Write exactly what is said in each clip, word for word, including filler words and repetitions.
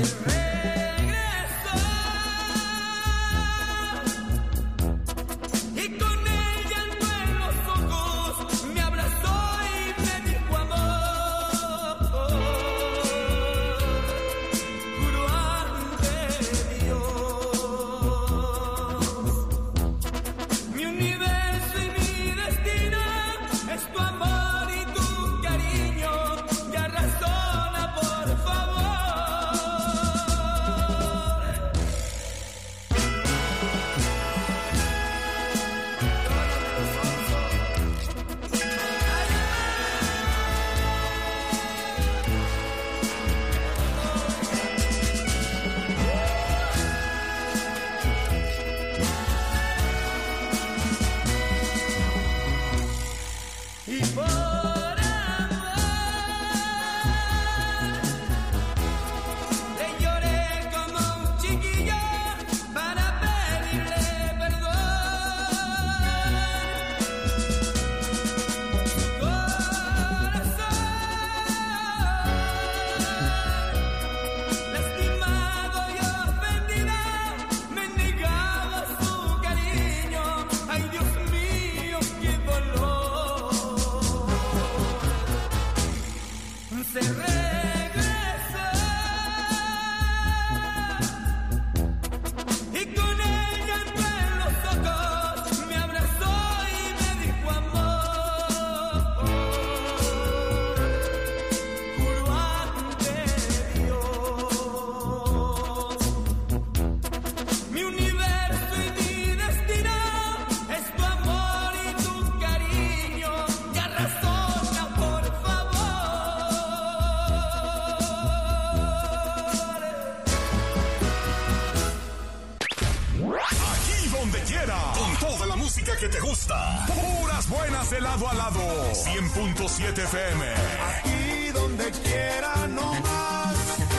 Que te gusta, puras buenas de lado a lado, cien punto siete F M. Aquí donde quiera, no más,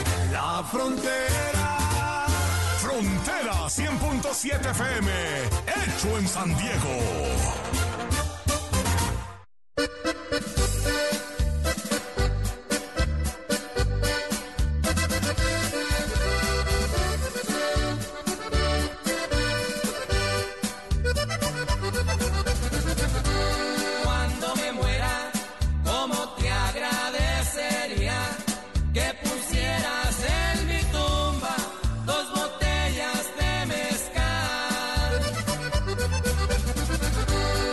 la frontera. Frontera cien punto siete F M, hecho en San Diego. Dos botellas de mezcal.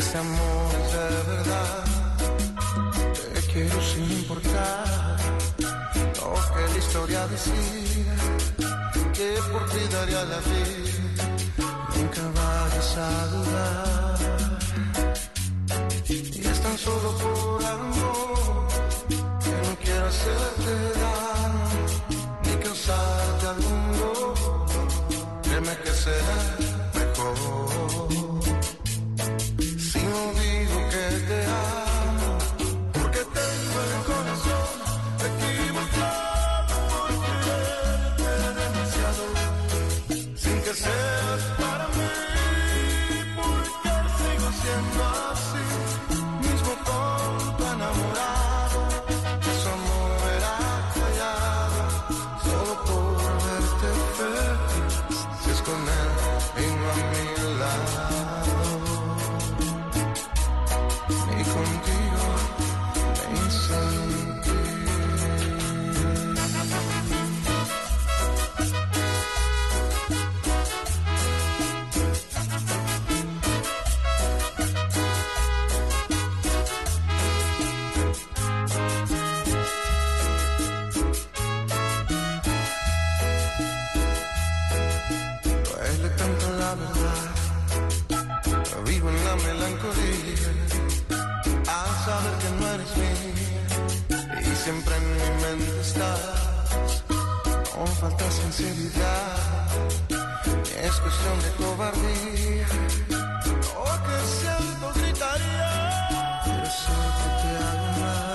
este amor es de verdad. Te quiero sin importar lo que la historia decía, que por ti daría la vida. Nunca vayas a dudar. Y es tan solo por amor que no quiero hacerte daño ni causarte algún dolor. Créeme que será mejor si no digo que te amo, porque tengo el corazón equivocado por quererte demasiado, sin que seas para mí, porque sigo siendo así, mismo tonto enamorado, que su amor era callado, solo por verte feliz, si es con él y no a mi lado, ni contigo me sentí. Duele tanto la verdad, vivo en la melancolía, al saber que no eres mía, y siempre en mi mente estás, no falta sinceridad, es cuestión de cobardía, lo que siento gritaría, pero sé que te hago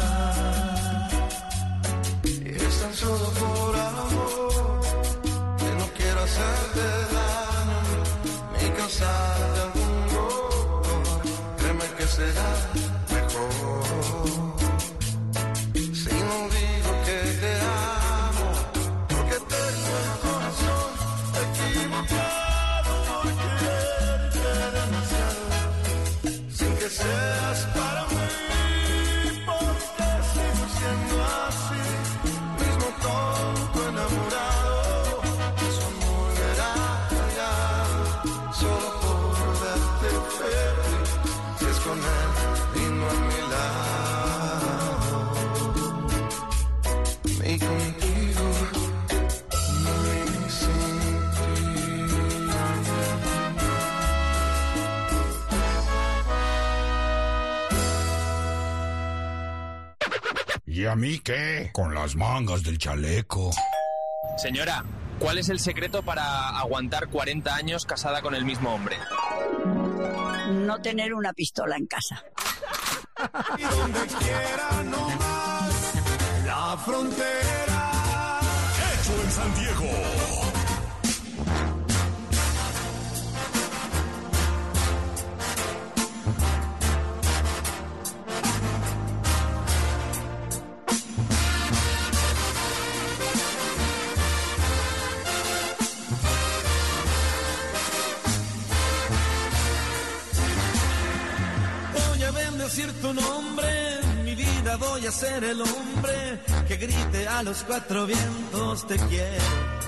mal, y es tan solo por amor, que no quiero hacerte daño, ni causarte algún dolor, créeme que será mejor si no digo que te amo, porque tengo el corazón equivocado por quererte demasiado, sin que seas para mí, porque sigo siendo así, mismo tonto enamorado, que su amor era callado, solo por verte feliz, si es con él y no a mi lado, ni contigo no me sentí. ¿Y a mí qué? Con las mangas del chaleco. Señora, ¿cuál es el secreto para aguantar cuarenta años casada con el mismo hombre? No tener una pistola en casa. Y donde quiera no más, la frontera. Hecho en San Diego. Voy a bendecir tu nombre, mi vida voy a ser el hombre que grite a los cuatro vientos te quiero.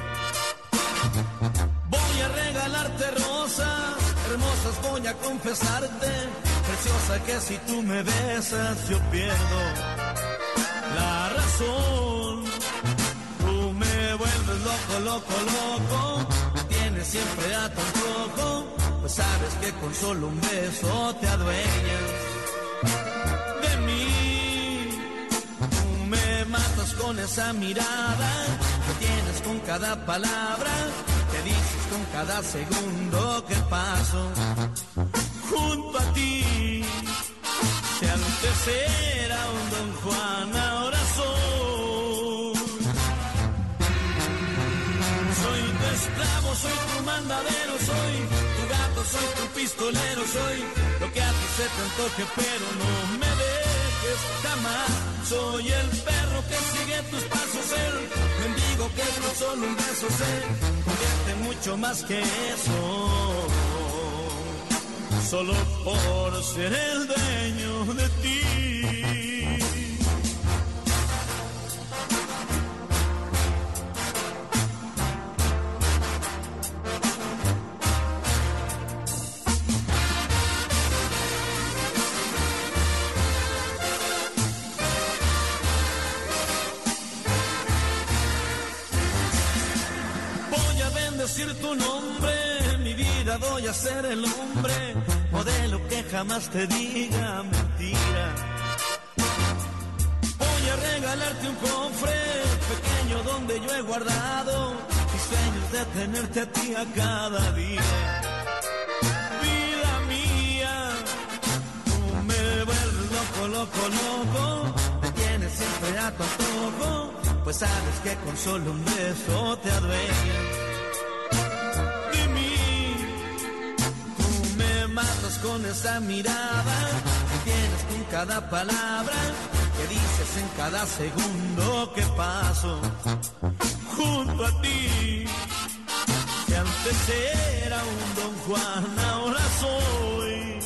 Voy a regalarte rosas, hermosas voy a confesarte, preciosa que si tú me besas yo pierdo la razón. Tú me vuelves loco, loco, loco, me tienes siempre a tu antojo, pues sabes que con solo un beso te adueñas de mí. Tú me matas con esa mirada que tienes con cada palabra, que dices con cada segundo que paso junto a ti. Si antes era un Don Juan, ahora soy. Soy tu esclavo, soy tu mandadero, soy tu gato, soy tu pistolero, soy lo que a ti se te antoje, pero no me dejes jamás. Soy el perro que sigue tus pasos, el mendigo que con solo un beso se convierte en mucho más que eso, solo por ser el dueño de ti. vida voy a ser el hombre modelo que jamás te diga mentira. Voy a regalarte un cofre pequeño donde yo he guardado mis sueños de tenerte a ti a cada día. Vida mía, tú me vuelves loco, loco, loco, me tienes siempre a tu antojo, pues sabes que con solo un beso te adueñas de mí. Tú me matas con esa mirada que tienes con cada palabra que dices en cada segundo que paso junto a ti. Que antes era un Don Juan, ahora soy.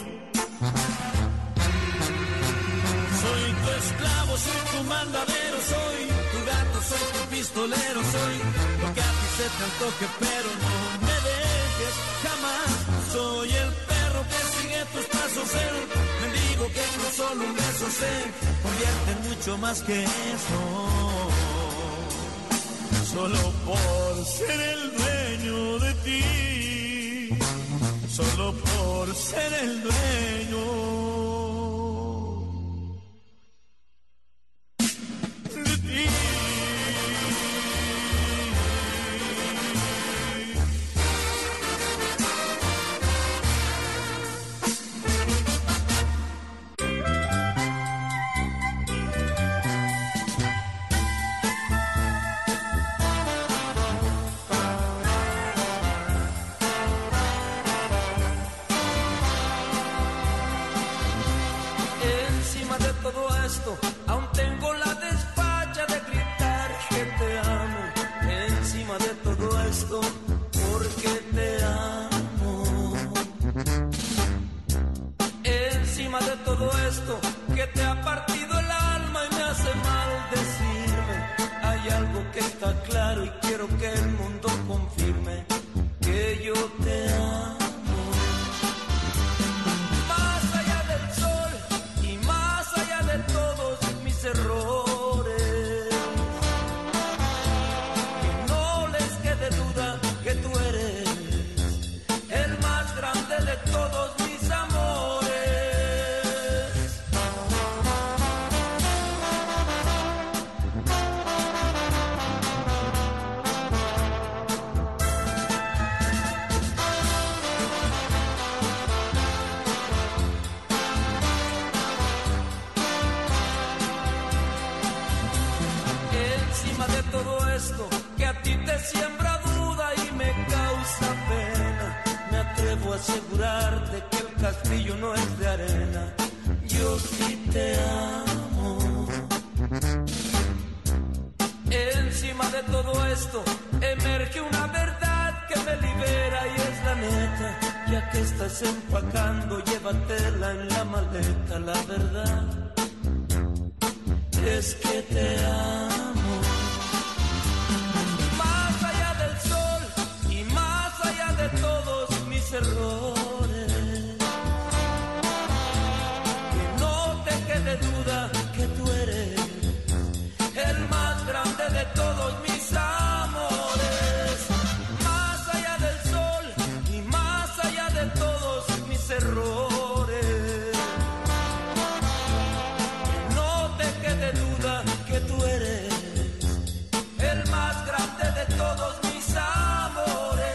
Soy tu esclavo, soy tu mandadero, soy tu gato, soy tu pistolero, soy lo que a ti se te antoje, pero no me dejes jamás. Soy el perro que sigue tus pasos, el mendigo que con solo un beso se convierte en mucho más que eso. Solo por ser el dueño de ti, solo por ser el dueño de ti. Aún tengo la despacha de gritar que te amo. Encima de todo esto, porque te amo. Encima de todo esto, que te ha partido el alma y me hace mal decirme. Hay algo que está claro y quiero que el mundo confirme, que yo te amo. Errores, que no les quede duda que tú eres el más grande de todos mis amores. Todo esto que a ti te siembra duda y me causa pena, me atrevo a asegurarte que el castillo no es de arena. Yo sí te amo. Encima de todo esto emerge una verdad que me libera y es la neta. Ya que estás empacando, llévatela en la maleta. La verdad es que te amo. De todos mis errores, que no te quede duda que tú eres el más grande de todos mis amores. Más allá del sol y más allá de todos mis errores, que no te quede duda que tú eres el más grande de todos mis amores.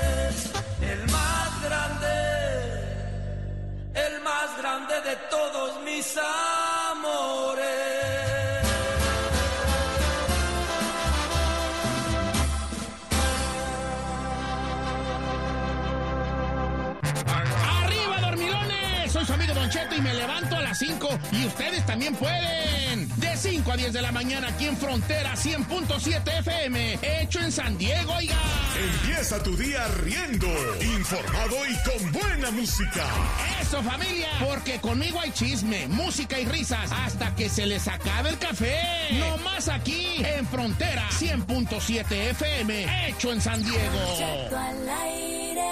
El más grande de todos mis amores. ¡Arriba, dormilones! Soy su amigo Don Cheto y me levanto a las cinco y ustedes también pueden. De cinco a diez de la mañana aquí en Frontera cien punto siete F M, hecho en San Diego, oiga. Empieza tu día riendo, informado y con buena música. Eso, familia, porque conmigo hay chisme, música y risas hasta que se les acabe el café. No más aquí en Frontera cien punto siete F M, hecho en San Diego. Cheto al aire.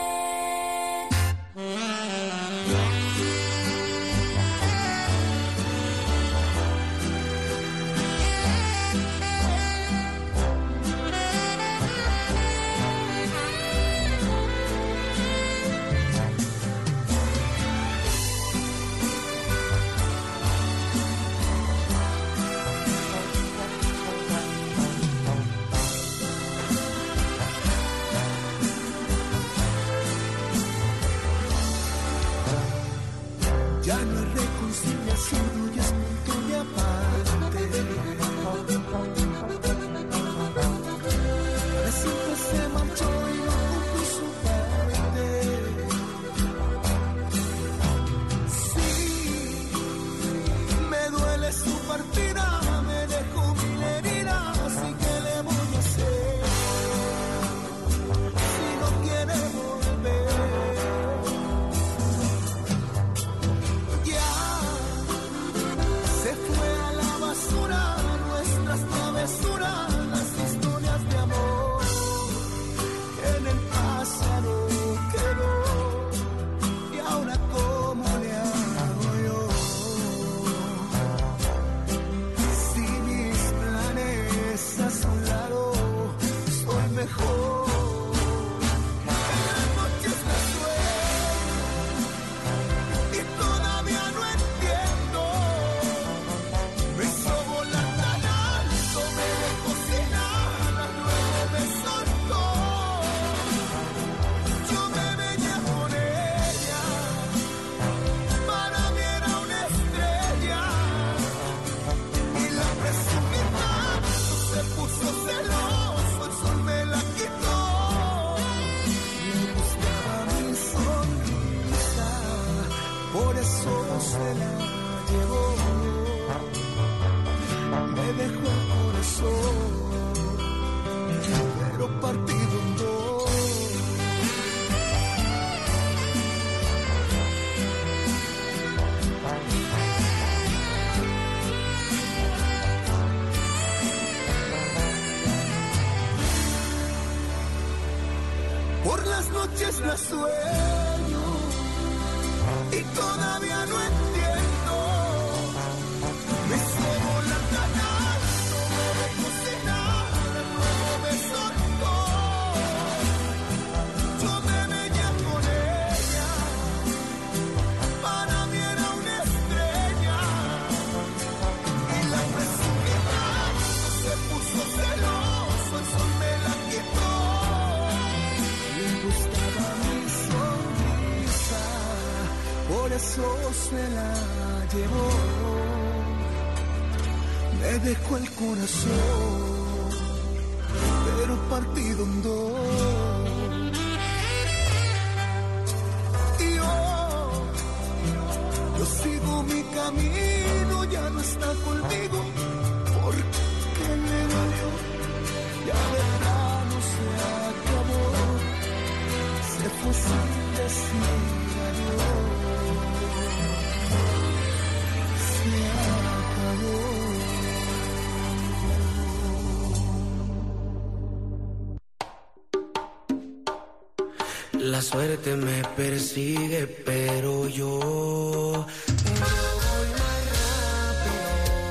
Ya no hay reconciliación y es punto de aparte. De siempre se marchó y no cumplió su parte. Sí, me duele su partida, me dejó mil heridas, así que le voy a hacer si no quiere volver. Nuestras travesuras, las historias de amor que en el pasado quedó. Y ahora cómo le hago yo, si mis planes a su lado soy mejor. Se la llevó, me dejó el corazón, pero partido en dos. Por las noches la sueño y todavía no entiendo. Me subo la canal, no me dejo cenar, luego me soltó. Yo me veía con ella, para mí era una estrella. Y la presumida se puso celoso, el sol me la quitó. Le gustaba mi sonrisa, por eso se la llevó, me dejó el corazón, pero partido en dos. Y yo, yo sigo mi camino, ya no está conmigo, porque le dolió, ya verdad no se acabó, se fue sin decir adiós. La suerte me persigue, pero yo, yo voy más rápido.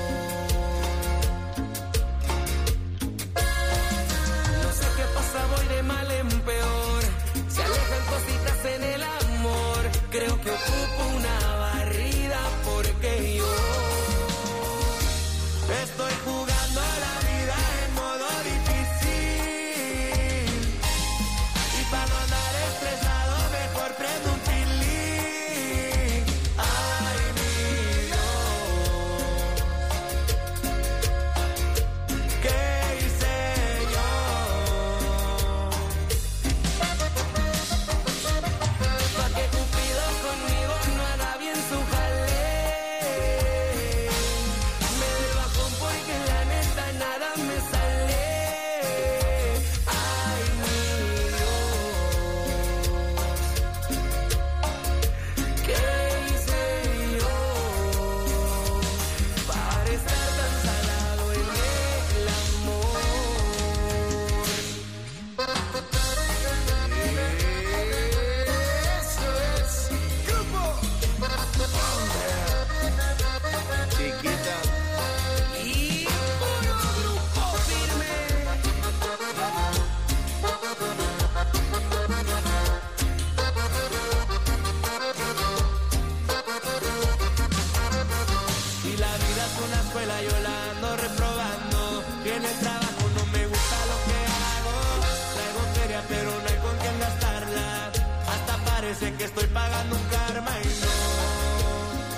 No sé qué pasa, voy de mal en peor. Se alejan cositas en el amor. Creo que ocupo una barrida porque yo estoy jugando la vida en modo difícil. Y para no andar estresado, mejor prendo un pilín. Ay, mi Dios, ¿qué hice yo? Pa' que Cupido conmigo no haga bien su jale. Me doy bajón porque la neta nada me sale. Ay, mi Dios, ¿qué hice yo para estar tan salado en el amor? Eso es grupo chiquita y puro grupo firme. Y la vida es una escuela, yo la ando reprobando. Y en el trabajo no me gusta lo que hago. Traigo feria, pero no hay con quién gastarla. Hasta parece que estoy pagando un karma y no.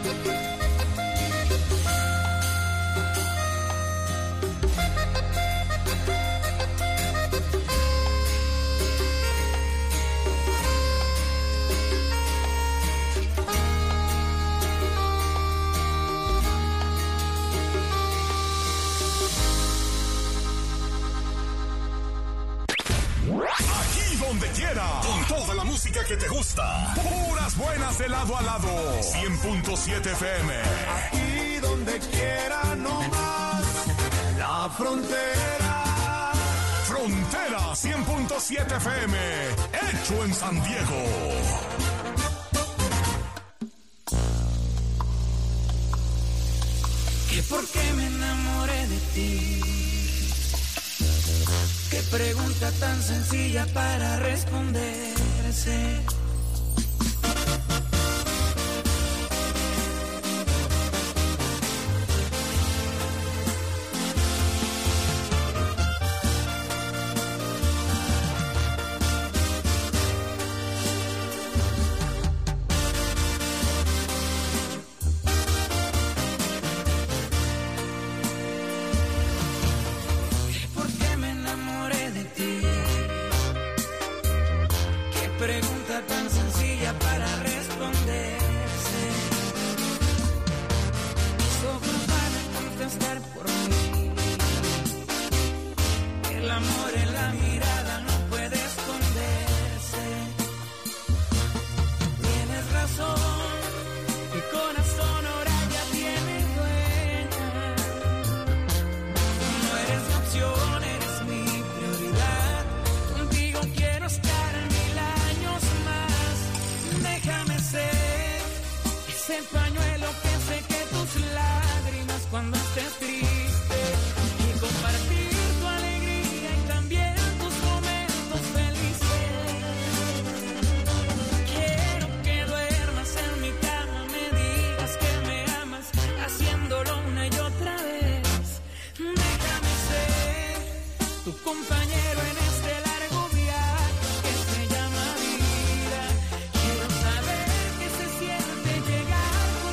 Donde quiera, con toda la música que te gusta. Puras buenas de lado a lado. cien punto siete F M. Aquí donde quiera, no más. La frontera. Frontera cien punto siete F M. Hecho en San Diego. ¿Que por qué me enamoré de ti? Qué pregunta tan sencilla para responderse. Pregunta tan sencilla para responderse. Mis ojos van a contestar por mí. El amor en la mirada no puede esconderse. Tienes razón, mi corazón ahora ya tiene dueña. No eres mi opción, eres mi prioridad. Contigo quiero estar. El pañuelo que seque tus lágrimas cuando estés triste y compartir tu alegría y también tus momentos felices. Quiero que duermas en mi cama, me digas que me amas, haciéndolo una y otra vez. Déjame ser tu compañero en este largo viaje que se llama vida. Quiero saber qué se siente llegar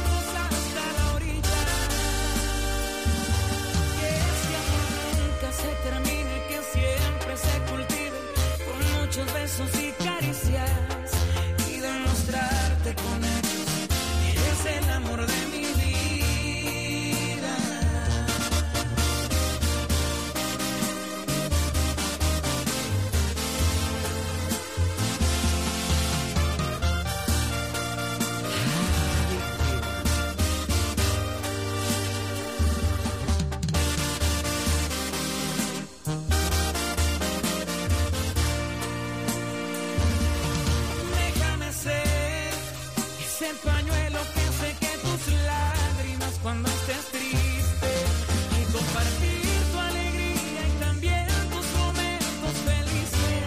se termine, que siempre se cultive con muchos besos y caricias y demostrarte con ellos que eres el amor de mi vida. El pañuelo que seque tus lágrimas cuando estés triste y compartir tu alegría y también tus momentos felices.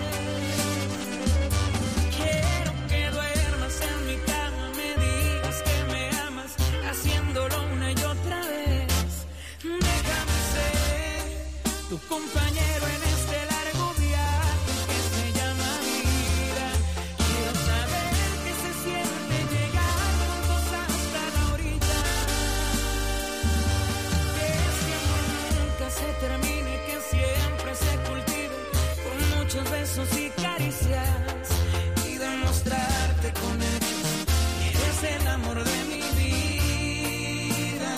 Quiero que duermas en mi cama, me digas que me amas, haciéndolo una y otra vez. Déjame ser tu compañero en este largo viaje que se llama vida. Quiero saber qué se siente llegar se termine, que siempre se cultive con muchos besos y caricias y demostrarte con ellos que eres el amor de mi vida.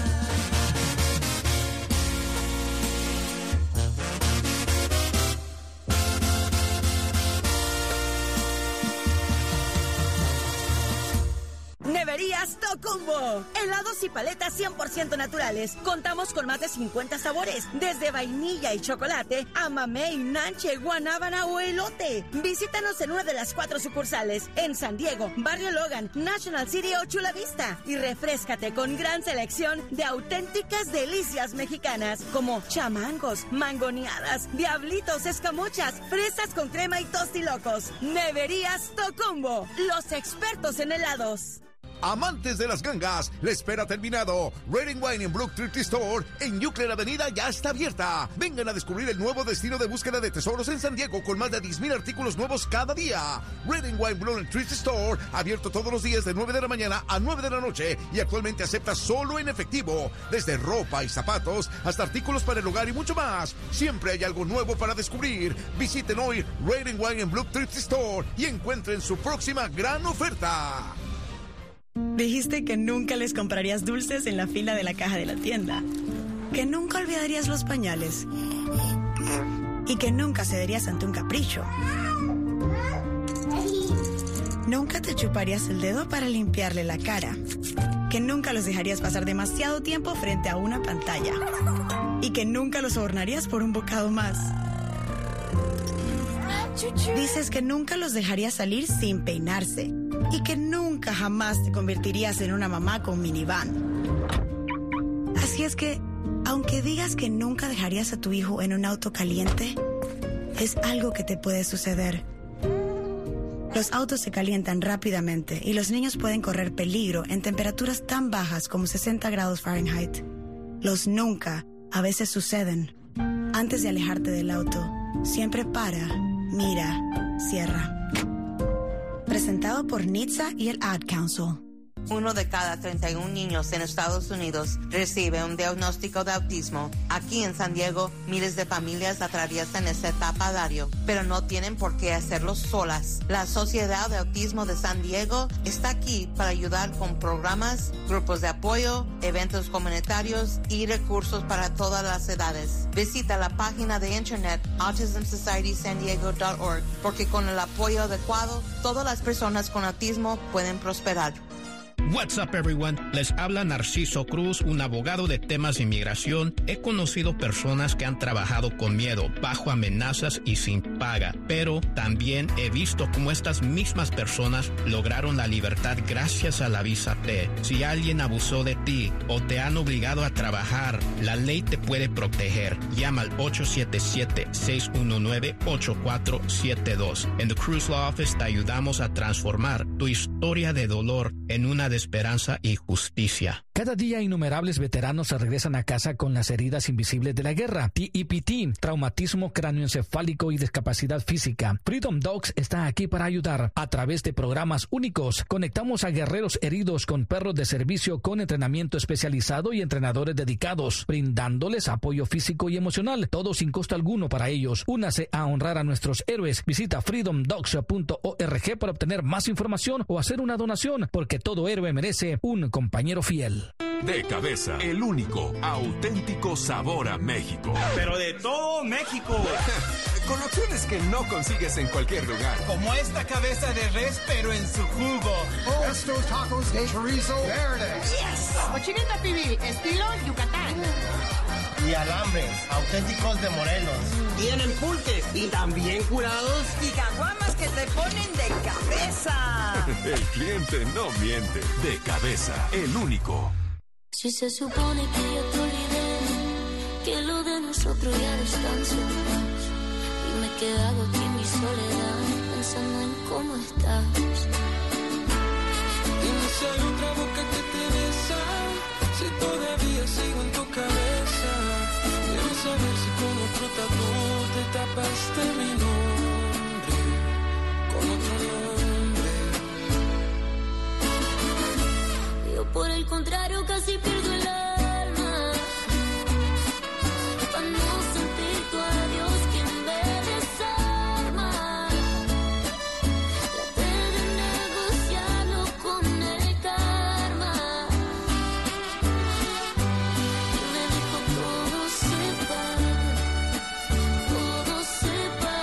Neverías Tocumbo. Helados y paletas cien por ciento naturales. Contamos con más de cincuenta sabores, desde vainilla y chocolate a mamey, nanche, guanábana o elote. Visítanos en una de las cuatro sucursales, en San Diego, Barrio Logan, National City o Chula Vista. Y refréscate con gran selección de auténticas delicias mexicanas, como chamangos, mangoneadas, diablitos, escamochas, fresas con crema y tostilocos. Neverías Tocumbo, los expertos en helados. Amantes de las gangas, la espera terminado. Red and Wine en Brook Thrift Store en Euclid Avenida ya está abierta. Vengan a descubrir el nuevo destino de búsqueda de tesoros en San Diego con más de diez mil artículos nuevos cada día. Red and Wine Brook Thrift Store, abierto todos los días de nueve de la mañana a nueve de la noche y actualmente acepta solo en efectivo. Desde ropa y zapatos hasta artículos para el hogar y mucho más. Siempre hay algo nuevo para descubrir. Visiten hoy Red and Wine en Brook Thrift Store y encuentren su próxima gran oferta. Dijiste que nunca les comprarías dulces en la fila de la caja de la tienda, que nunca olvidarías los pañales y que nunca cederías ante un capricho. Nunca te chuparías el dedo para limpiarle la cara, que nunca los dejarías pasar demasiado tiempo frente a una pantalla y que nunca los sobornarías por un bocado más. Dices que nunca los dejarías salir sin peinarse y que nunca jamás te convertirías en una mamá con minivan. Así es que, aunque digas que nunca dejarías a tu hijo en un auto caliente, es algo que te puede suceder. Los autos se calientan rápidamente y los niños pueden correr peligro en temperaturas tan bajas como sesenta grados Fahrenheit. Los nunca a veces suceden. Antes de alejarte del auto, siempre para, mira, cierra. Presentado por N H T S A y el Ad Council. Uno de cada treinta y un niños en Estados Unidos recibe un diagnóstico de autismo. Aquí en San Diego, miles de familias atraviesan esta etapa diario, pero no tienen por qué hacerlo solas. La Sociedad de Autismo de San Diego está aquí para ayudar con programas, grupos de apoyo, eventos comunitarios y recursos para todas las edades. Visita la página de internet autism society san diego punto org porque con el apoyo adecuado, todas las personas con autismo pueden prosperar. What's up, everyone? Les habla Narciso Cruz, un abogado de temas de inmigración. He conocido personas que han trabajado con miedo, bajo amenazas y sin paga, pero también he visto cómo estas mismas personas lograron la libertad gracias a la visa T. Si alguien abusó de ti o te han obligado a trabajar, la ley te puede proteger. Llama al ocho siete siete, seis uno nueve, ocho cuatro siete dos. En The Cruz Law Office te ayudamos a transformar tu historia de dolor en una de esperanza y justicia. Cada día innumerables veteranos se regresan a casa con las heridas invisibles de la guerra. T E P T, traumatismo cráneoencefálico y discapacidad física. Freedom Dogs está aquí para ayudar. A través de programas únicos, conectamos a guerreros heridos con perros de servicio con entrenamiento especializado y entrenadores dedicados, brindándoles apoyo físico y emocional, todo sin costo alguno para ellos. Únase a honrar a nuestros héroes. Visita freedom dogs punto org para obtener más información o hacer una donación, porque todo héroe merece un compañero fiel. De Cabeza, el único auténtico sabor a México. Pero de todo México. Con opciones que no consigues en cualquier lugar. Como esta cabeza de res, pero en su jugo. Oh, estos tacos de chorizo verde. Yes. Cochinita pibil, estilo Yucatán. Y alambres, auténticos de Morelos. Tienen pulques y también curados. Y caguamas que te ponen de cabeza. El cliente no miente. De Cabeza, el único. Si se supone que yo te olvidé, que lo de nosotros ya no es tan seguro. Y me he quedado aquí en mi soledad, pensando en cómo estás. Dime si hay otra boca que te besa, si todavía sigo en tu cabeza. Quiero saber si con otro tatu te tapaste mi nombre, con otro nombre. Yo por el contrario casi pierdo el alma, para no sentir tu adiós que me desarma. Traté de negociarlo con el karma y me dijo todo se paga, todo se paga.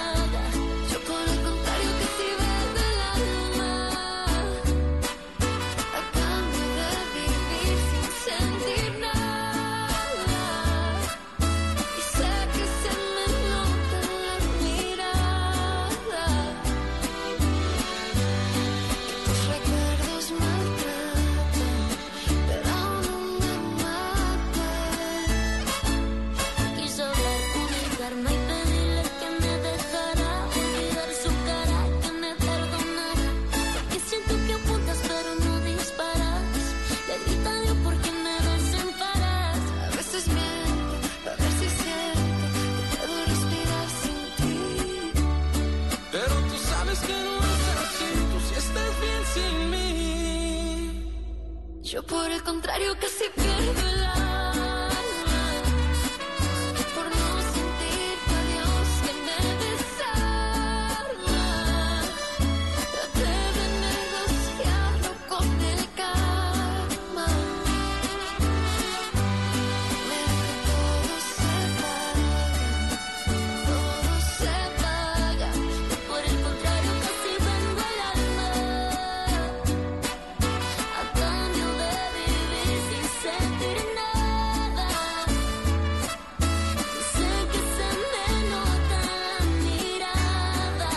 Yo por el contrario casi pierdo el alma por no sentir que a Dios que me besarla. Traté de negociarlo con el karma. Pero que todo se paga, todo se paga. Yo por el contrario casi vendo el alma a cambio de vivir sin sentir nada. Y sé que se me nota en la mirada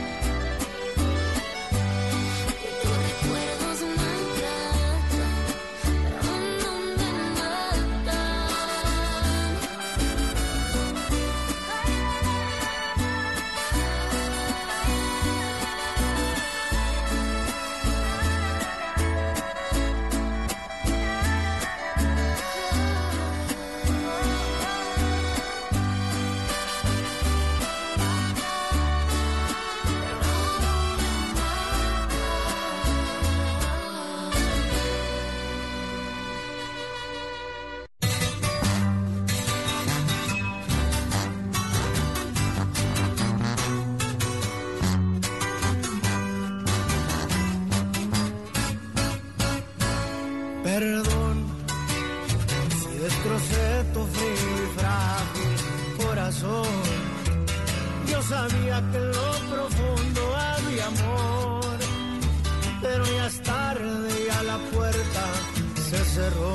que tus recuerdos maltratan, pero no me matan. Perdón si destrocé tu frío y frágil corazón. Yo sabía que en lo profundo había amor, pero ya es tarde, ya la puerta se cerró.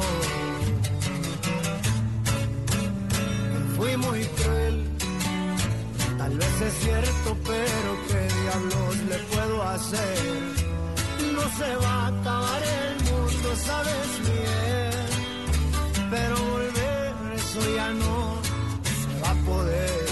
Fui muy cruel, tal vez es cierto, pero ¿qué diablos le puedo hacer? No se va a acabar el mundo, sabes bien, pero volver eso ya no se va a poder.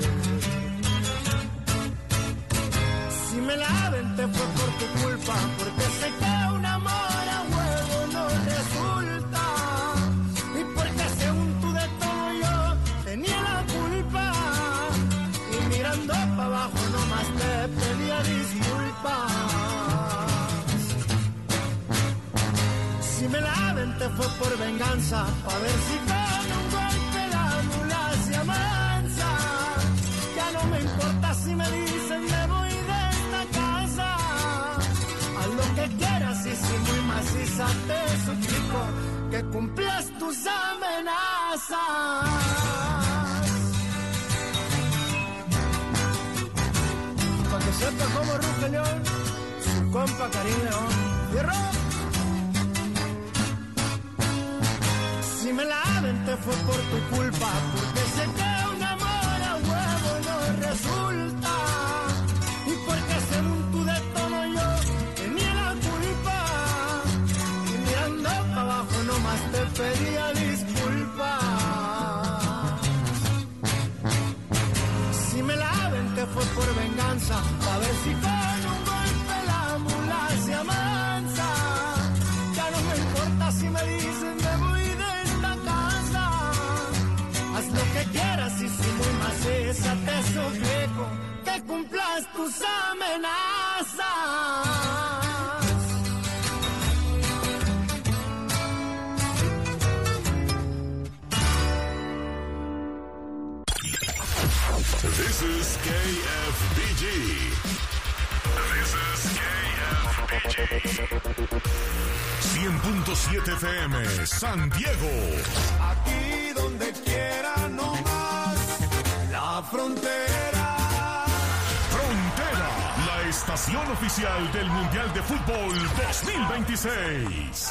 Si me la aventé fue por tu culpa, porque sé que un amor a huevo no resulta, y porque según tú de todo yo tenía la culpa, y mirando para abajo nomás te pedía disculpas. Si me la aventé fue por venganza, pa' ver si con un golpe la mula se amansa. Ya no me importa si me dicen me voy de esta casa. Haz lo que quieras y si muy maciza te suplico que cumplas tus amenazas. Pa' que sepa cómo ruge León, su compa Karim León. ¡Fierro! Si me la aventé fue por tu culpa, porque sé que un amor a huevo no resulta, y porque según tú de todo yo tenía la culpa, y mirando para abajo nomás te pedía disculpas. Si me la aventé fue por venganza, pa' ver si con un golpe la mula se amansa. Ya no me importa si me dicen me voy de haz lo que quieras y si muy maciza te suplico que cumplas tus amenazas. This is K F B G. This is K F B G. cien punto siete F M, San Diego. Aquí donde quiera no más, la frontera. Frontera, la estación oficial del Mundial de Fútbol dos mil veintiséis.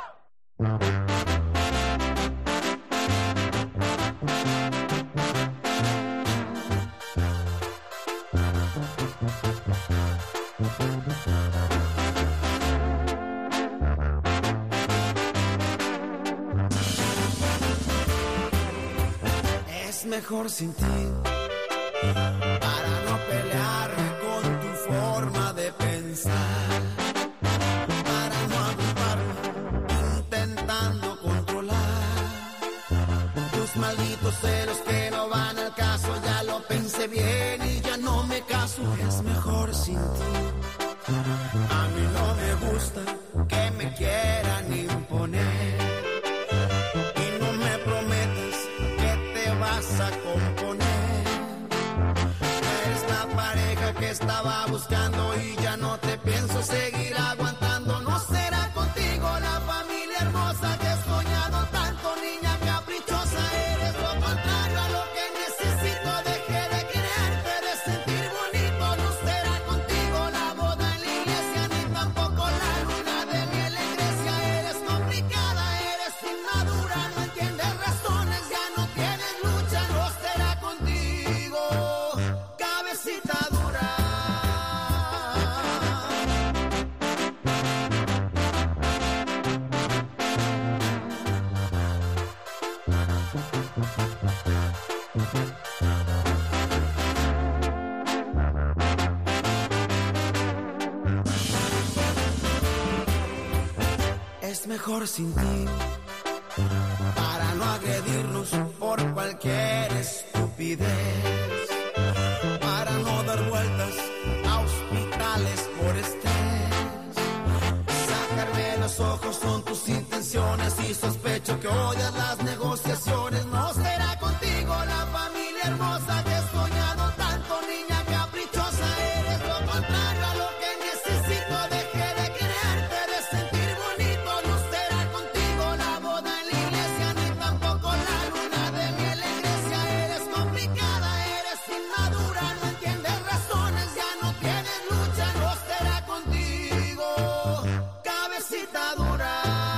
Mejor sin ti, para no pelearme con tu forma de pensar, para no agruparme intentando controlar tus malditos celos que no van al caso. Ya lo pensé bien y ya no me caso. Es mejor sin ti, a mí no me gusta que me quieran imponer. estaba buscando y ya no te pienso seguir aguantando. No será contigo la familia hermosa que he soñado tanto, niña caprichosa. Eres lo contrario a lo que necesito. Dejé de quererte, de sentir bonito. No será contigo la boda en la iglesia, ni tampoco la luna de miel en Grecia. Eres complicada, eres inmadura, no entiendes razones, ya no tienes lucha. No será contigo, cabecita dura. Es mejor sin ti, para no agredirnos por cualquier estupidez, para no dar vueltas a hospitales por estrés. Sacarme los ojos son tus intenciones y sospecho que odias las negociaciones. No será contigo la familia hermosa que he soñado tanto, niña caprichosa. Eres lo contrario a lo que necesito. Dejé de quererte, de sentir bonito. No será contigo la boda en la iglesia, ni tampoco la luna de miel en Grecia. Eres complicada, eres inmadura, no entiendes razones, ya no tienes lucha. No será contigo, cabecita dura.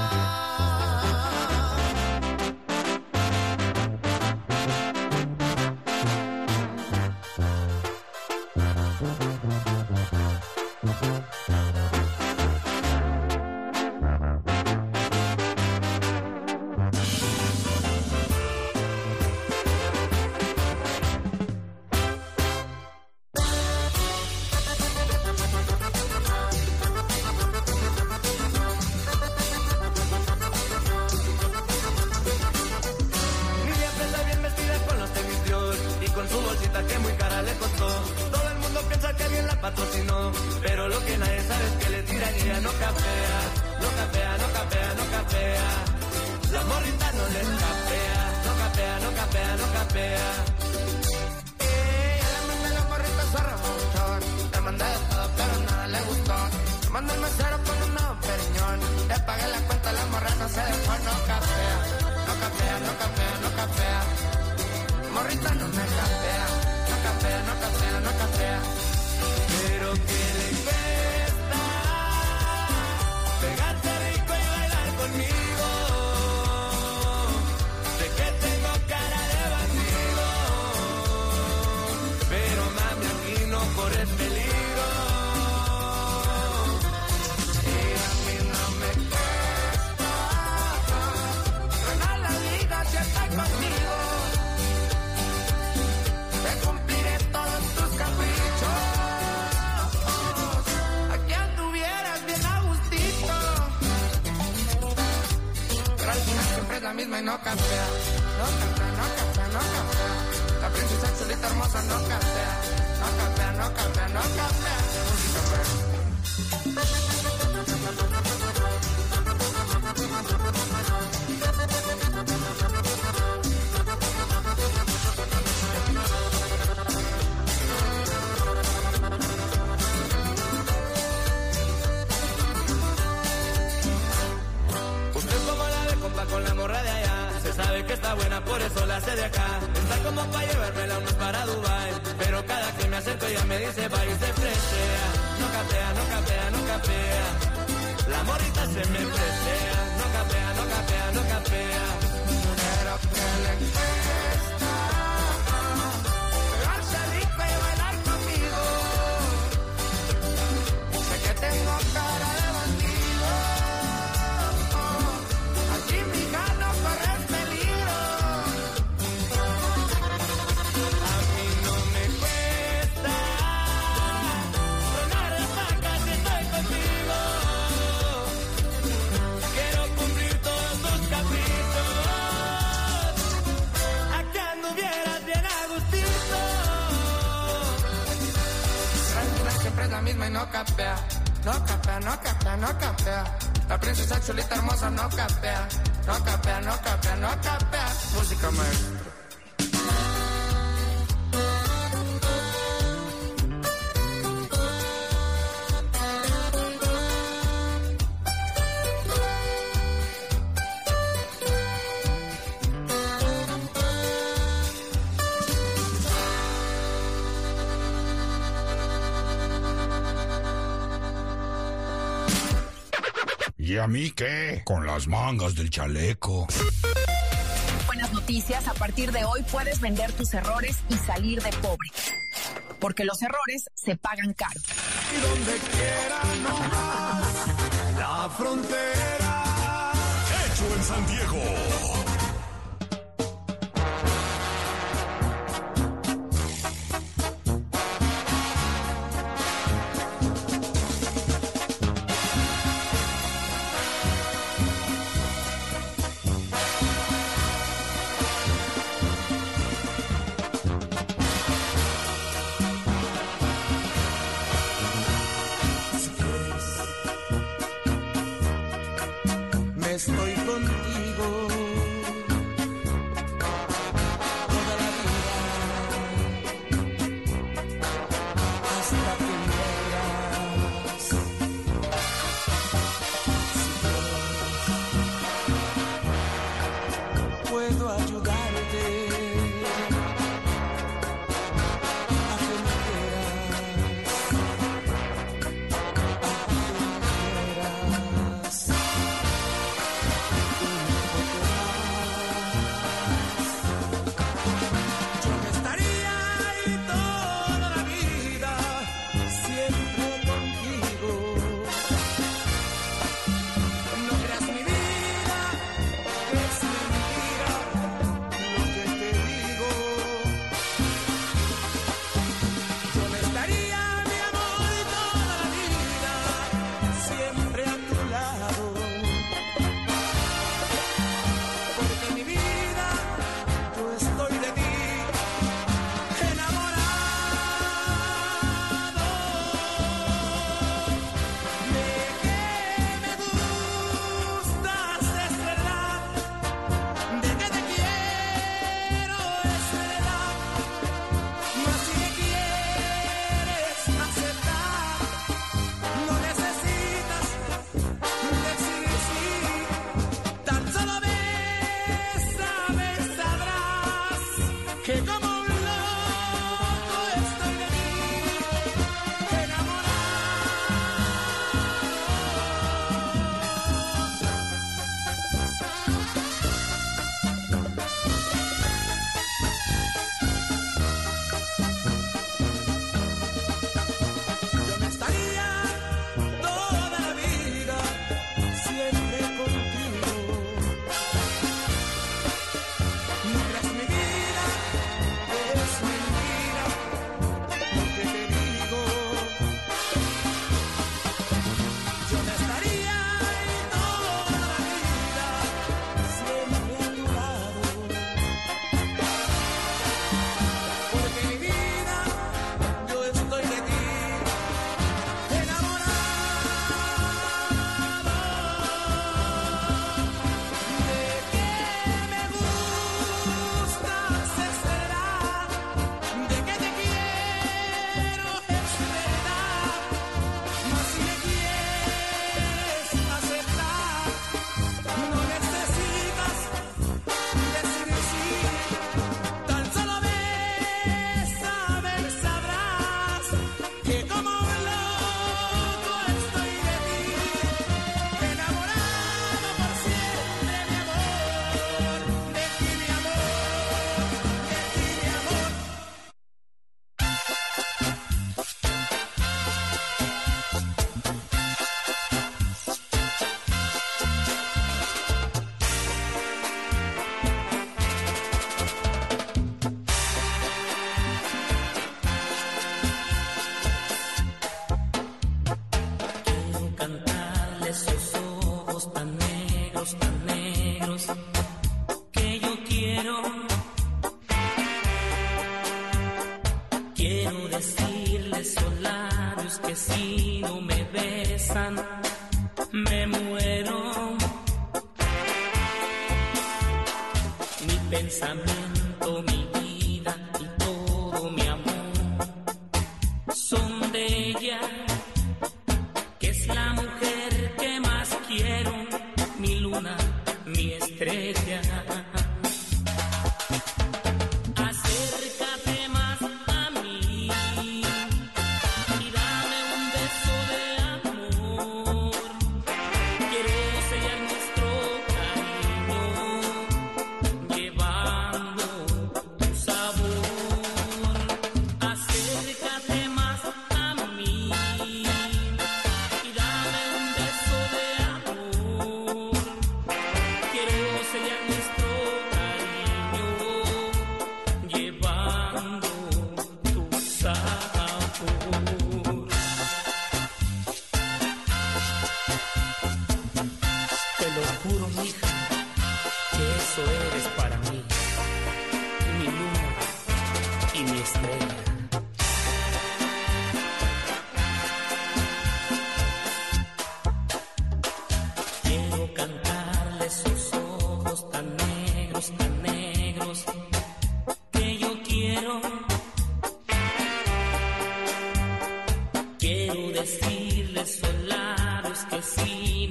Lidia prenda bien vestida con los tenis Dior y con su bolsita que muy cara le costó. Todo el mundo piensa que alguien la patrocinó, pero lo que nadie sabe es que le tiran y ella no capea, no capea, no capea, no capea. La morrita no le capea, no capea, no capea, no capea. Eh, le mandé la morrita a su revolución, le mandé de todo pero nada le gustó. Le mandé el mesero con un nuevo periñón, le pagué la cuenta, la morra no se dejó, no capea, no capea, no capea, no capea. Morrita no me capea, no capea, no capea, no capea. Pero que le cuesta pegarse rico y bailar conmigo. Sé que tengo cara de bandido, pero mami aquí no corres peligro. Y a mí no me cuesta ganar la vida si estoy contigo. Te cumpliré todos tus caprichos. Aquí anduvieras bien a gustito. Pero al final siempre es la misma y no cambia. No cambia, no cambia, no cambia. La princesa chulita hermosa no cambia. No cambia, no cambia, no cambia. Usted como la ve, compa, con la morra de allá. Se sabe que está buena, por eso la hace de acá. Está como para llevármela unos para Dubai, pero cada que me acerco ella me dice va y se presea. No capea, no capea, no capea. La morrita se me presea. No capea, no capea, no capea. Pero que le cuesta pegarse rico y bailar conmigo. Sé que tengo cara de bandido. Aquí mi gano corre peligro. A mí no me cuesta sonar las vacas si estoy contigo. Quiero cumplir todos tus caprichos. Aquí anduvieras bien a gustito. La luna siempre es la misma y no capea. No capea, no capea, no capea. La princesa chulita hermosa no capea. No capea, no capea, no capea. Música maestra. ¿Y a mí qué? Con las mangas del chaleco. Buenas noticias, a partir de hoy puedes vender tus errores y salir de pobre. Porque los errores se pagan caro. Y donde quiera nomás, la frontera. Hecho en San Diego. Estoy contigo toda la vida hasta que mueras. Si puedo ayudarte a que me quieras, a que me quieras. Pensamiento, mi vida y todo mi amor son de ella, que es la mujer que más quiero, mi luna, mi estrella. Acércate más a mí y dame un beso de amor. Quiero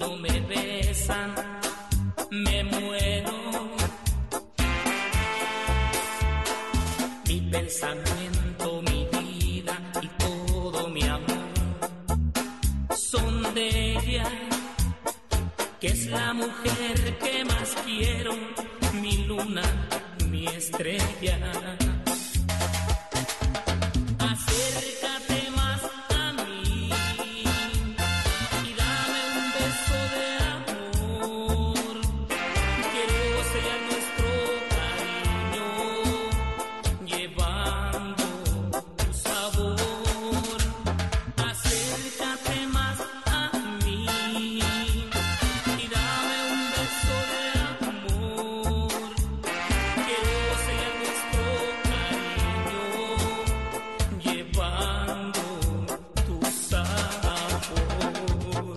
no me besan, me muero. Mi pensamiento, mi vida y todo mi amor son de ella, que es la mujer que más quiero, mi luna, mi estrella. Acércate más a mí y dame un beso de amor. Quiero ser nuestro cariño, llevando tu sabor. Acércate más a mí y dame un beso de amor. Quiero ser nuestro cariño, llevando tu sabor.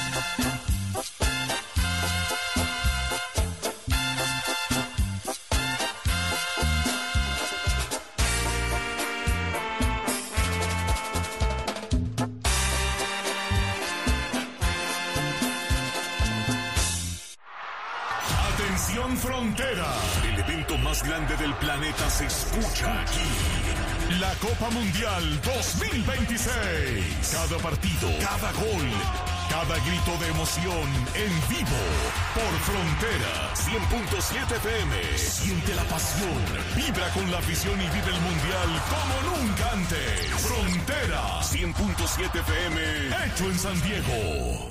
Atención Frontera, el evento más grande del planeta se escucha aquí. La Copa Mundial dos mil veintiséis. Cada partido, cada gol, cada grito de emoción en vivo por Frontera cien punto siete F M. Siente la pasión, vibra con la afición y vive el Mundial como nunca antes. Frontera cien punto siete F M, hecho en San Diego.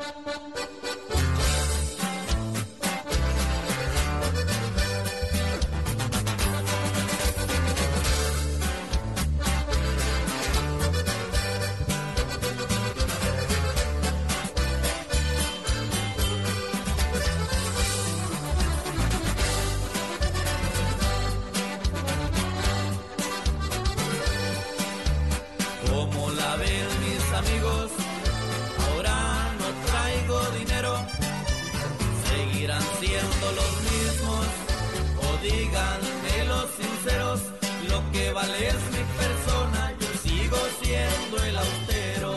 Como la ven mis amigos, ahora no traigo dinero. Seguirán siendo los mismos, o díganme los sinceros. Lo que vale es mi persona, yo sigo siendo el austero.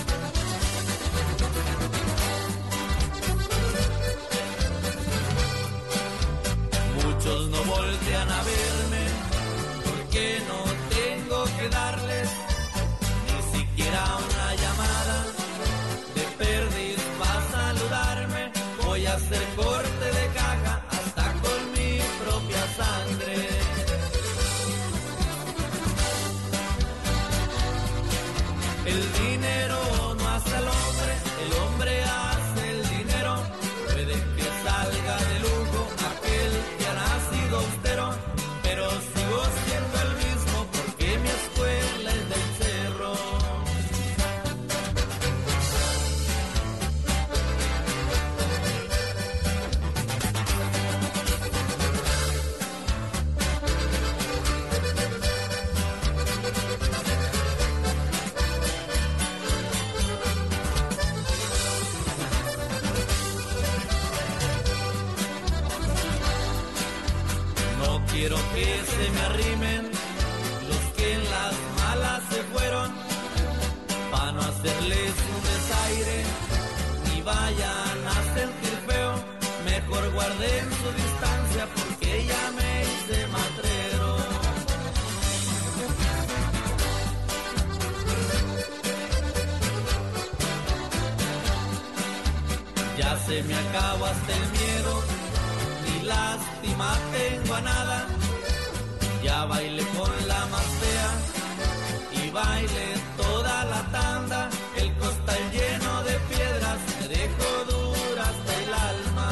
Muchos no voltean a verme, porque no tengo que darles una llamada de perdiz para saludarme. Voy a hacer corte de caja hasta con mi propia sangre. El dinero no hace al hombre, el hombre hace el dinero. Puede que salga de lujo aquel que ha nacido austero, pero sigo siendo el mismo porque mi escuela es del cerro. Quiero que se me arrimen los que en las malas se fueron, para no hacerles un desaire ni vayan a sentir feo. Mejor guarden su distancia porque ya me hice matrero. Ya se me acabó hasta el miedo, ni lástima tengo a nada. Ya bailé con la más fea y bailé toda la tanda. El costal lleno de piedras me dejó dura hasta el alma.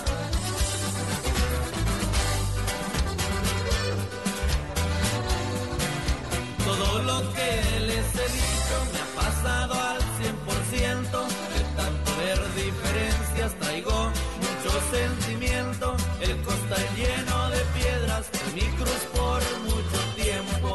Todo lo que les he dicho me ha pasado al cien por ciento. De tanto ver diferencias traigo mucho sentimiento. El costal lleno de piedras fue mi cruz por mucho tiempo.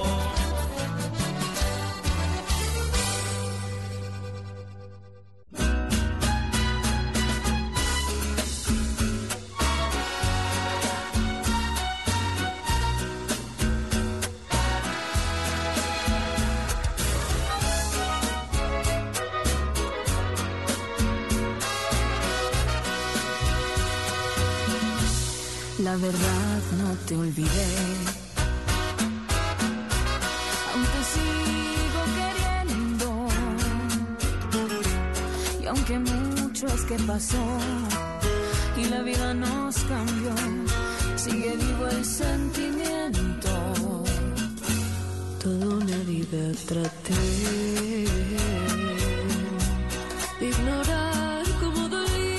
la verdad no te olvidé. Aún te sigo queriendo, y aunque mucho es que pasó y la vida nos cambió, sigue vivo el sentimiento. Toda una vida traté de ignorar cómo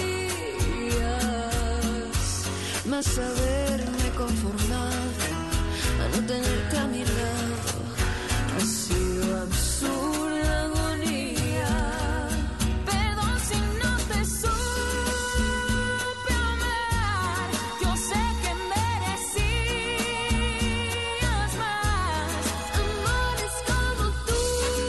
dolías, más saberme conformar a no tenerte a mi lado. Ha sido absurda agonía. Perdón si no te supe amar. Yo sé que merecías más amores como tú.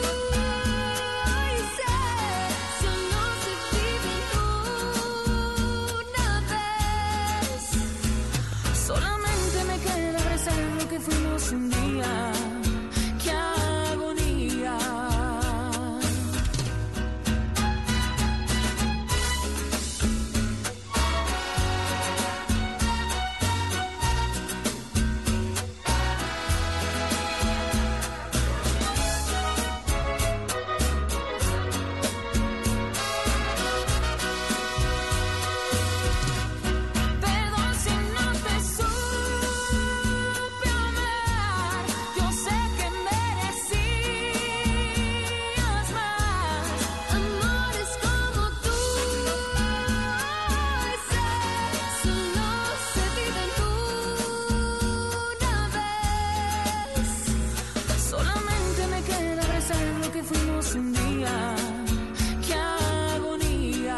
Y sé, solo se vive una vez. Solamente me queda abrazar lo que fuimos un día. ¡Qué agonía! Perdón si no te supe amar. Yo sé que merecías más amores como tú. Sé, solo se viven una vez. Solamente me queda abrazar lo que fuimos un día. ¡Qué agonía!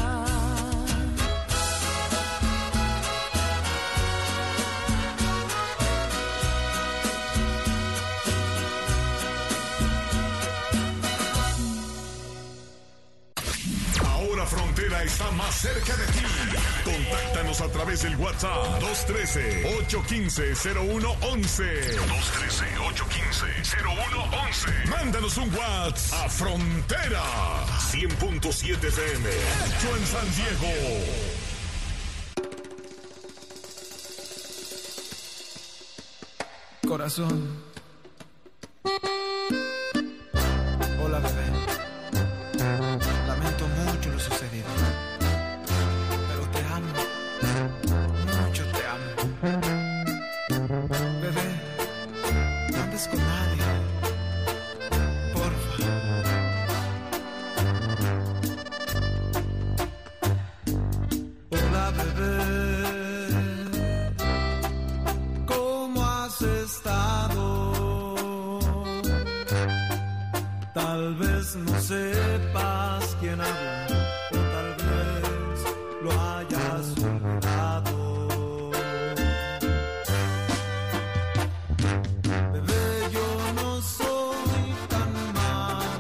Ahora Frontera está más cerca de ti. Contáctanos a través del WhatsApp dos uno tres, ocho uno cinco, cero uno once. dos uno tres, ocho uno cinco, cero uno once. Mándanos un WhatsApp a Frontera cien punto siete F M. Hecho en San Diego. Corazón. Hola, bebé. Lamento mucho lo sucedido, pero te amo, mucho te amo. Bebé, no andes con nadie, porfa. Hola, bebé, ¿cómo has estado? Tal vez no sepas quién habla, o tal vez lo hayas olvidado. Bebé, yo no soy tan mal.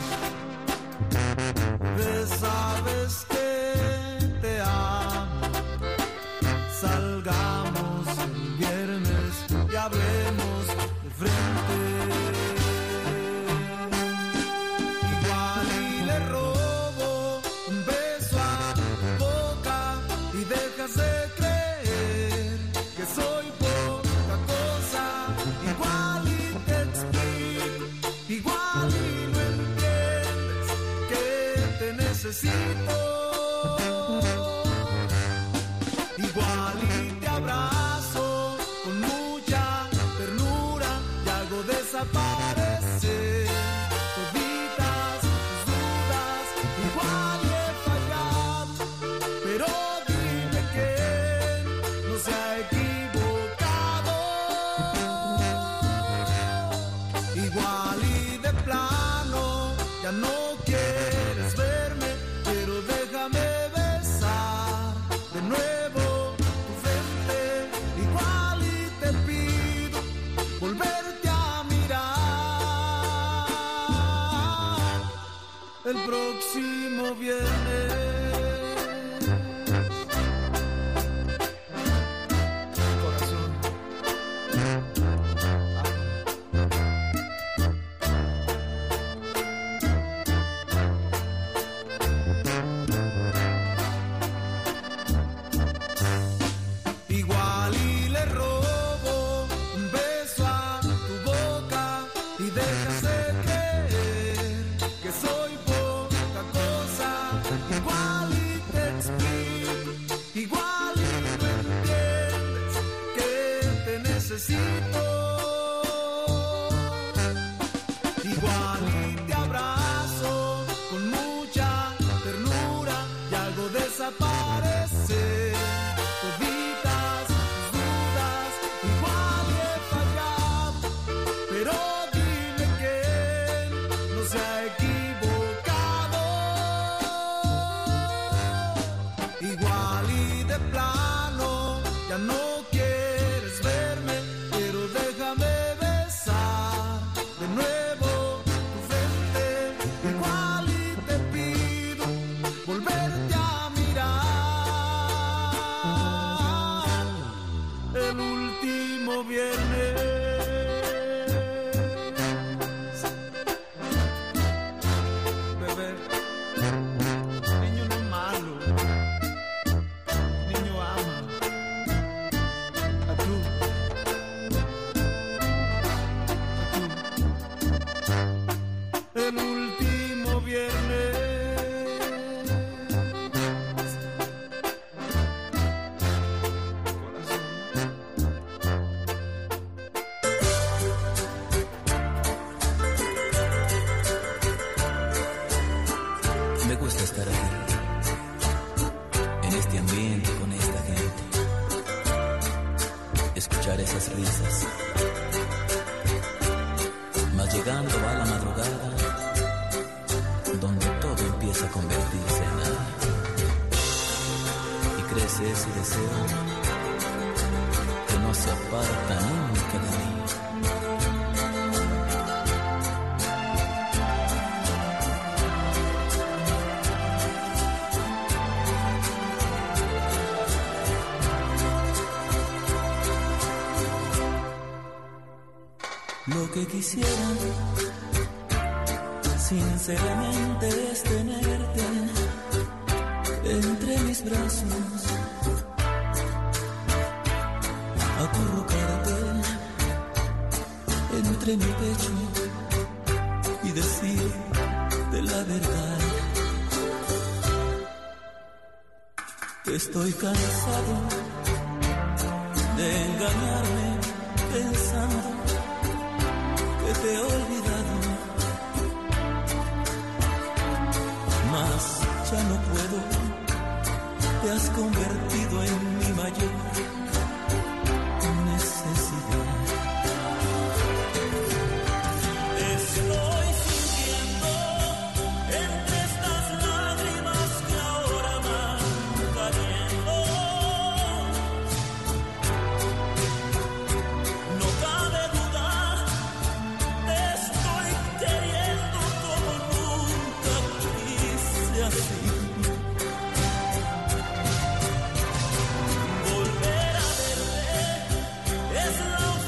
Bebé, sabes que te amo. Salgamos el viernes y hablemos de frente. Igual y le robo un necesito. Igual y te abrazo con mucha ternura y algo desaparece. Toditas tus dudas, igual y he fallado, pero dime que no se ha equivocado. Igual y de plano ya no quieres verme, pero déjame besar de nuevo tu frente. Igual y te pido volverte a mirar el último viernes. Bebé, niño no es malo, niño ama. A tú, a tú. El último viernes. Me gusta estar aquí, en este ambiente con esta gente, escuchar esas risas. Mas llegando a la madrugada, donde todo empieza a convertirse en nada, y crece ese deseo que no se aparta nunca de mí. Lo que quisiera, sinceramente, es tenerte entre mis brazos, acurrucarte entre mi pecho y decirte la verdad. Estoy cansado de engañarme pensando que te he olvidado, mas ya no puedo, te has convertido en mi mayor necesidad. Estoy sintiendo entre estas lágrimas que ahora van cayendo, no cabe duda, te estoy queriendo como nunca quise así. Volver a verte es la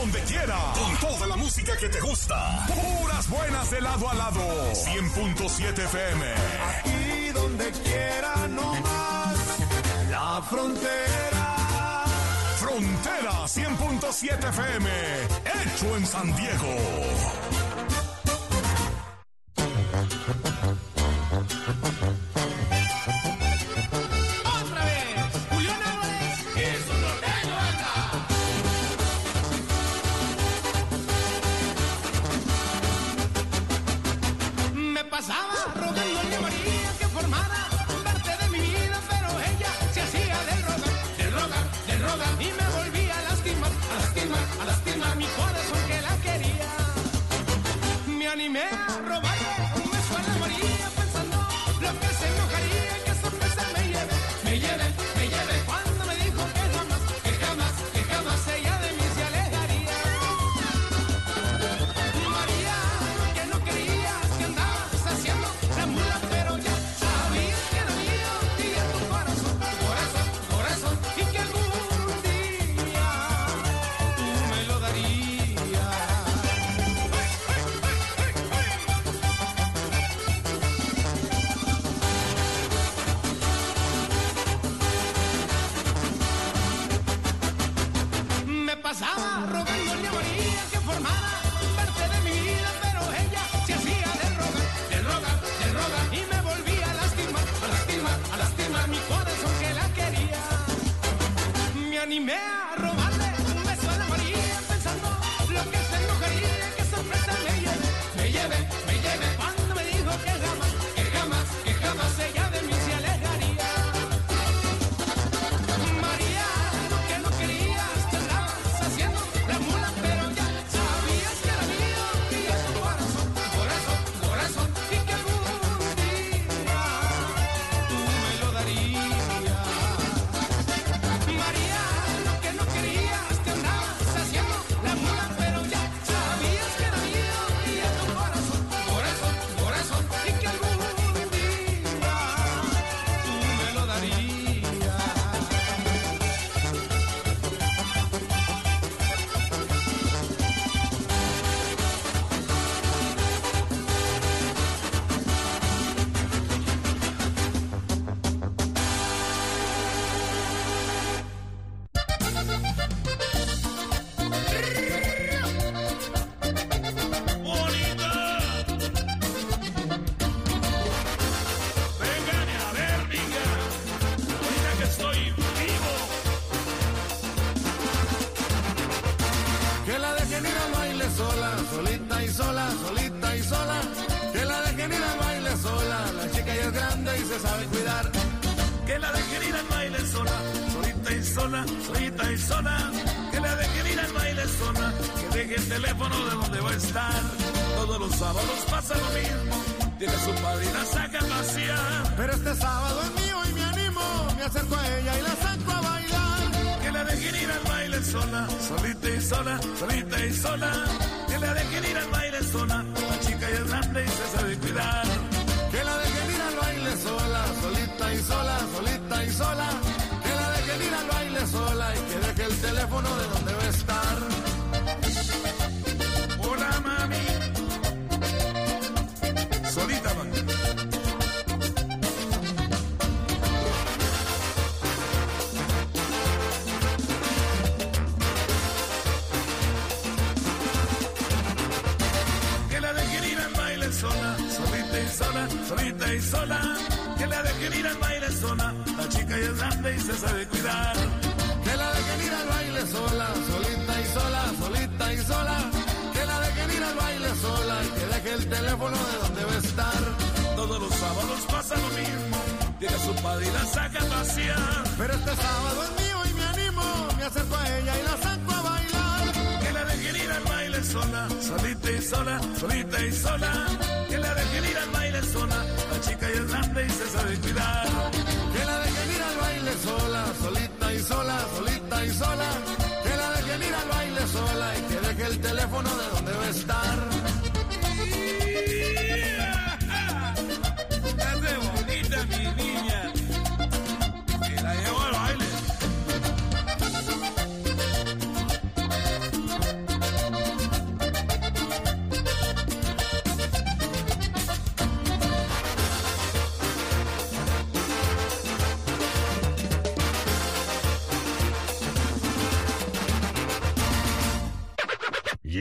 donde quiera. Con toda la música que te gusta. Puras buenas de lado a lado. cien punto siete F M. Aquí donde quiera, no más. La frontera. Frontera cien punto siete F M. Hecho en San Diego.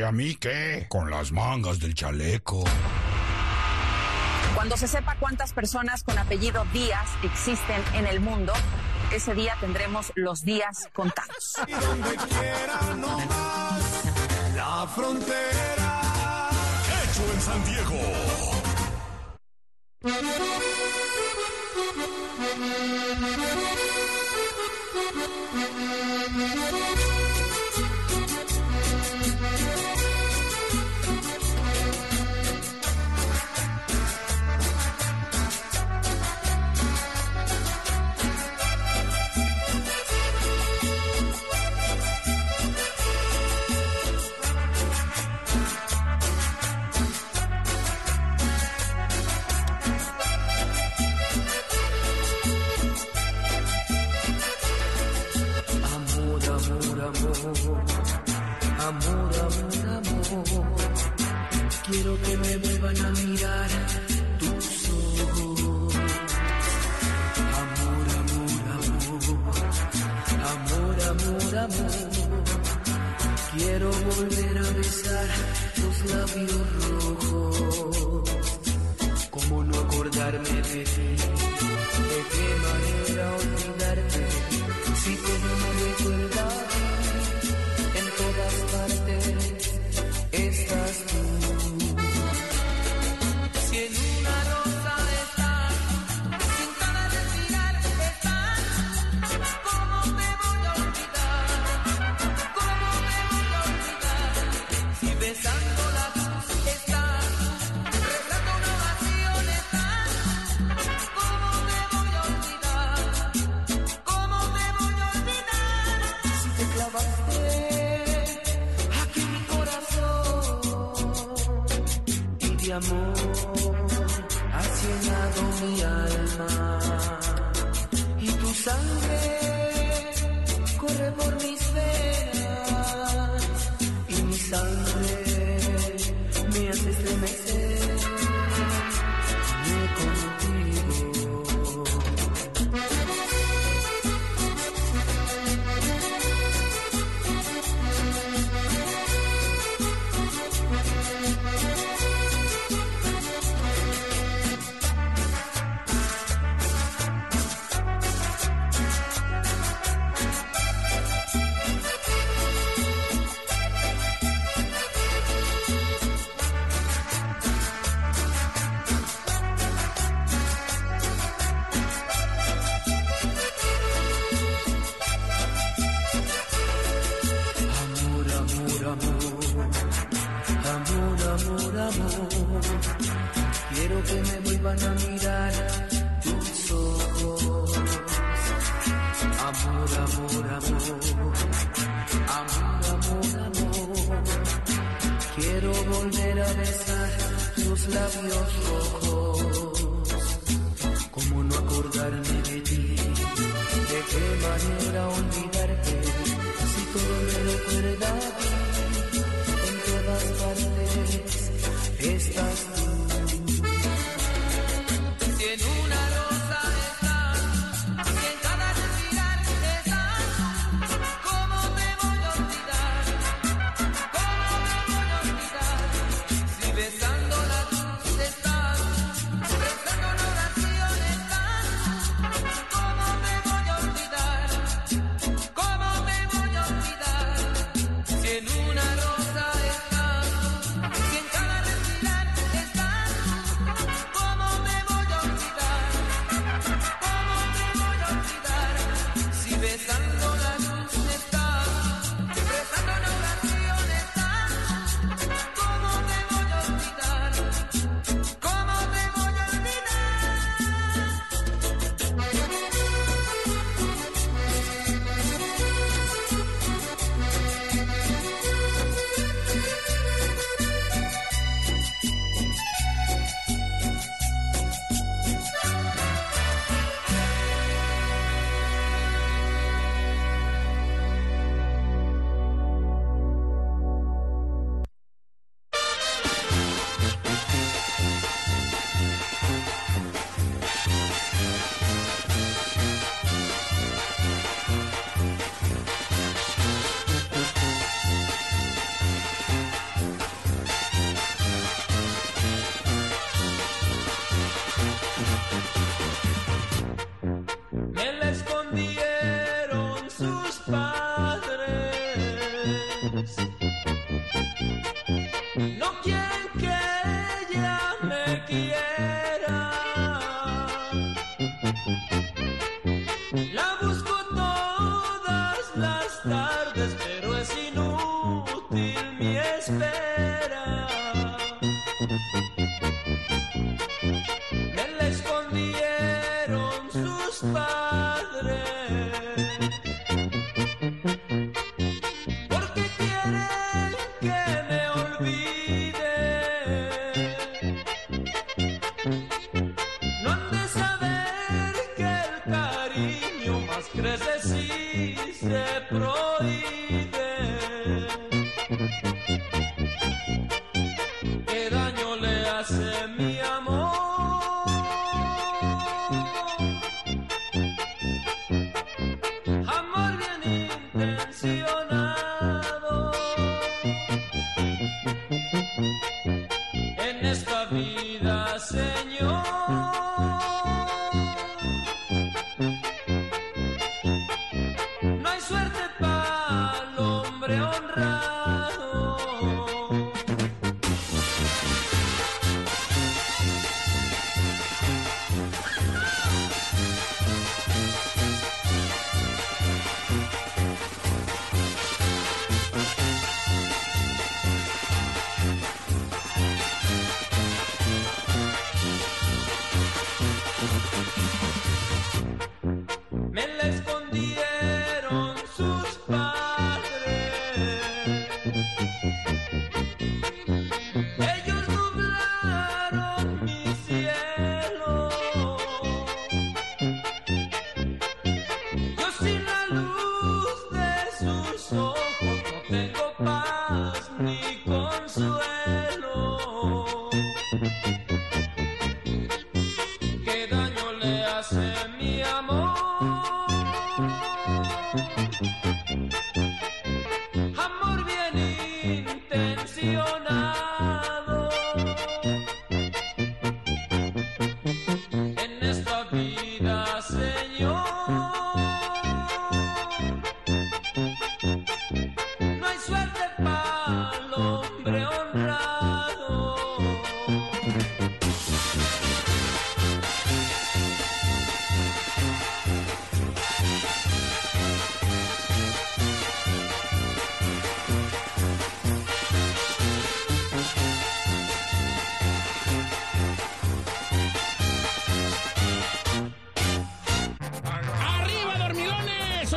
¿Y a mí qué? Con las mangas del chaleco. Cuando se sepa cuántas personas con apellido Díaz existen en el mundo, ese día tendremos los días contados. Y donde quiera no más, la frontera. Hecho en San Diego. Amor, amor, amor, quiero que me vuelvan a mirar tus ojos. Amor, amor, amor, amor, amor, amor, quiero volver a besar tus labios rojos. ¿Cómo no acordarme de ti? ¿De qué manera olvidarte? Si todo me recuerda a ti. En todas partes estás tú. Si en una rosa estás, sin cada respirar estás, ¿cómo me voy a olvidar? ¿Cómo me voy a olvidar? Si besando la luz estás, rezando una oración estás, ¿cómo me voy a olvidar? ¿Cómo me voy a olvidar? Si te clavaste de amor, has llenado mi alma y tu sangre corre por mis venas y mi sangre me hace estremecer contigo. Quiero que me vuelvan a mirar tus ojos. Amor, amor, amor, amor, amor, amor. Quiero volver a besar tus labios rojos. ¿Cómo no acordarme de ti? ¿De qué manera olvidarte? Si todo me recuerda a ti. En todas partes estás tú. Si en una rosa estás, si en cada respirar estás, ¿cómo me voy a olvidar? ¿Cómo me voy a olvidar? Si besando la luz estás, rezando una oración estás, ¿cómo me voy a olvidar? ¿Cómo me voy a olvidar? Si en una rosa estás, si en cada respirar estás, ¿cómo me voy a olvidar?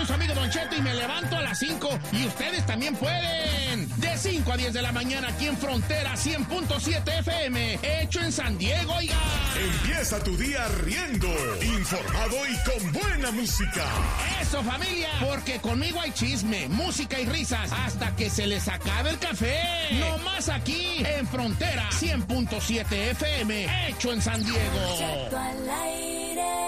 su amigo Don Cheto y me levanto a las cinco y ustedes también pueden. De cinco a diez de la mañana aquí en Frontera cien punto siete F M, hecho en San Diego, oiga. Empieza tu día riendo, informado y con buena música. Eso, familia, porque conmigo hay chisme, música y risas hasta que se les acabe el café. No más aquí en Frontera cien punto siete F M, hecho en San Diego. Cheto al aire.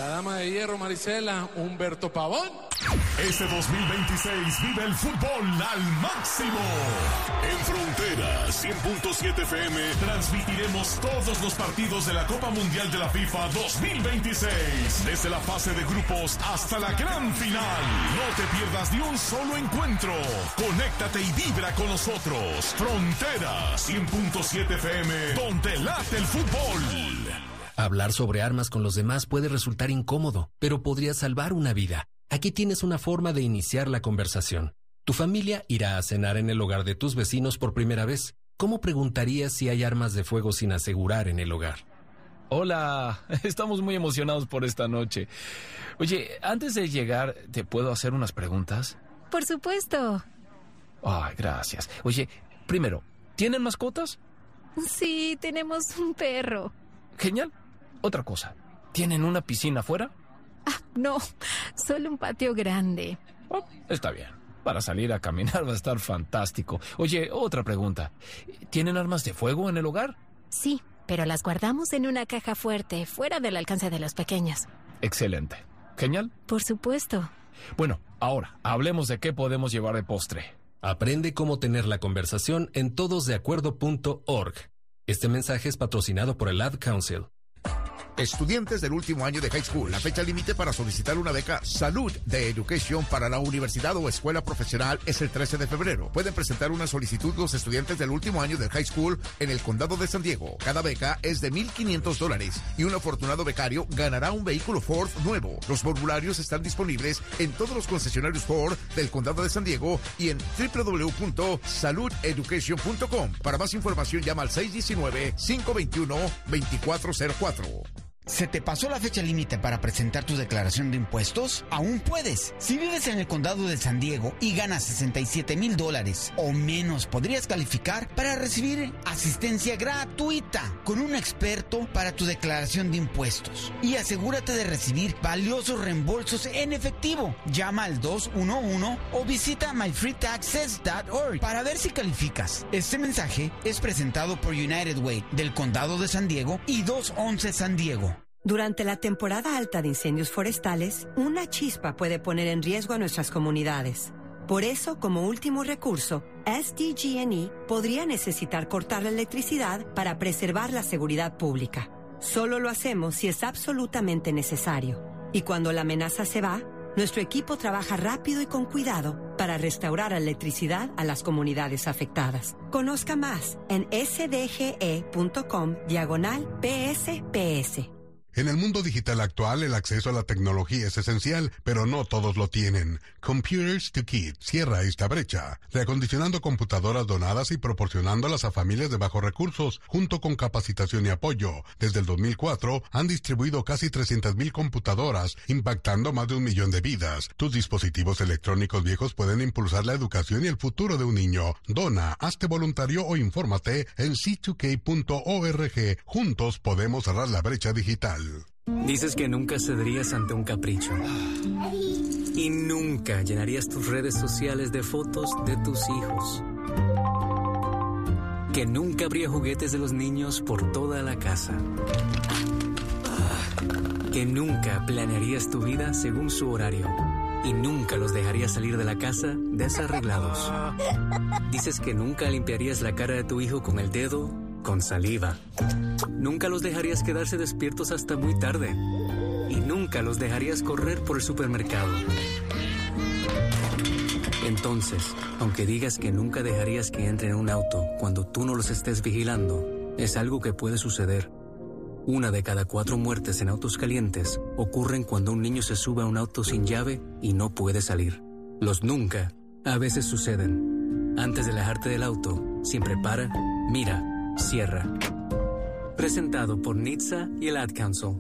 la dama de hierro, Marisela, Humberto Pavón. Este dos mil veintiséis vive el fútbol al máximo. En Frontera cien punto siete F M transmitiremos todos los partidos de la Copa Mundial de la FIFA dos mil veintiséis. Desde la fase de grupos hasta la gran final. No te pierdas ni un solo encuentro. Conéctate y vibra con nosotros. Frontera cien punto siete F M, donde late el fútbol. Hablar sobre armas con los demás puede resultar incómodo, pero podría salvar una vida. Aquí tienes una forma de iniciar la conversación. Tu familia irá a cenar en el hogar de tus vecinos por primera vez. ¿Cómo preguntarías si hay armas de fuego sin asegurar en el hogar? Hola, estamos muy emocionados por esta noche. Oye, antes de llegar, ¿te puedo hacer unas preguntas? Por supuesto. Ay, gracias. Oye, primero, ¿tienen mascotas? Sí, tenemos un perro. Genial. Otra cosa, ¿tienen una piscina afuera? Ah, no, solo un patio grande. Oh, está bien. Para salir a caminar va a estar fantástico. Oye, otra pregunta. ¿Tienen armas de fuego en el hogar? Sí, pero las guardamos en una caja fuerte, fuera del alcance de los pequeños. Excelente. Genial. Por supuesto. Bueno, ahora, hablemos de qué podemos llevar de postre. Aprende cómo tener la conversación en todos de acuerdo punto org. Este mensaje es patrocinado por el Ad Council. Estudiantes del último año de high school, la fecha límite para solicitar una beca Salud de Education para la universidad o escuela profesional es el trece de febrero. Pueden presentar una solicitud los estudiantes del último año del high school en el condado de San Diego. Cada beca es de mil quinientos dólares y un afortunado becario ganará un vehículo Ford nuevo. Los formularios están disponibles en todos los concesionarios Ford del condado de San Diego y en doble u doble u doble u punto salud education punto com. Para más información llama al seis uno nueve, cinco dos uno, dos cuatro cero cuatro. ¿Se te pasó la fecha límite para presentar tu declaración de impuestos? Aún puedes. Si vives en el condado de San Diego y ganas sesenta y siete mil dólares o menos, podrías calificar para recibir asistencia gratuita con un experto para tu declaración de impuestos. Y asegúrate de recibir valiosos reembolsos en efectivo. Llama al dos uno uno o visita my free taxes punto org para ver si calificas. Este mensaje es presentado por United Way del condado de San Diego y dos once San Diego. Durante la temporada alta de incendios forestales, una chispa puede poner en riesgo a nuestras comunidades. Por eso, como último recurso, S D G and E podría necesitar cortar la electricidad para preservar la seguridad pública. Solo lo hacemos si es absolutamente necesario. Y cuando la amenaza se va, nuestro equipo trabaja rápido y con cuidado para restaurar la electricidad a las comunidades afectadas. Conozca más en sdge.com diagonal PSPS. En el mundo digital actual, el acceso a la tecnología es esencial, pero no todos lo tienen. Computers to Kids cierra esta brecha, reacondicionando computadoras donadas y proporcionándolas a familias de bajos recursos, junto con capacitación y apoyo. Desde el dos mil cuatro, han distribuido casi trescientas mil computadoras, impactando más de un millón de vidas. Tus dispositivos electrónicos viejos pueden impulsar la educación y el futuro de un niño. Dona, hazte voluntario o infórmate en c dos k punto org. Juntos podemos cerrar la brecha digital. Dices que nunca cederías ante un capricho. Y nunca llenarías tus redes sociales de fotos de tus hijos. Que nunca habría juguetes de los niños por toda la casa. Que nunca planearías tu vida según su horario. Y nunca los dejarías salir de la casa desarreglados. Dices que nunca limpiarías la cara de tu hijo con el dedo, con saliva. Nunca los dejarías quedarse despiertos hasta muy tarde. Y nunca los dejarías correr por el supermercado. Entonces, aunque digas que nunca dejarías que entren en un auto cuando tú no los estés vigilando, es algo que puede suceder. Una de cada cuatro muertes en autos calientes ocurren cuando un niño se sube a un auto sin llave y no puede salir. Los nunca a veces suceden. Antes de alejarte del auto, siempre para, mira, cierra. Presentado por N H T S A y el Ad Council.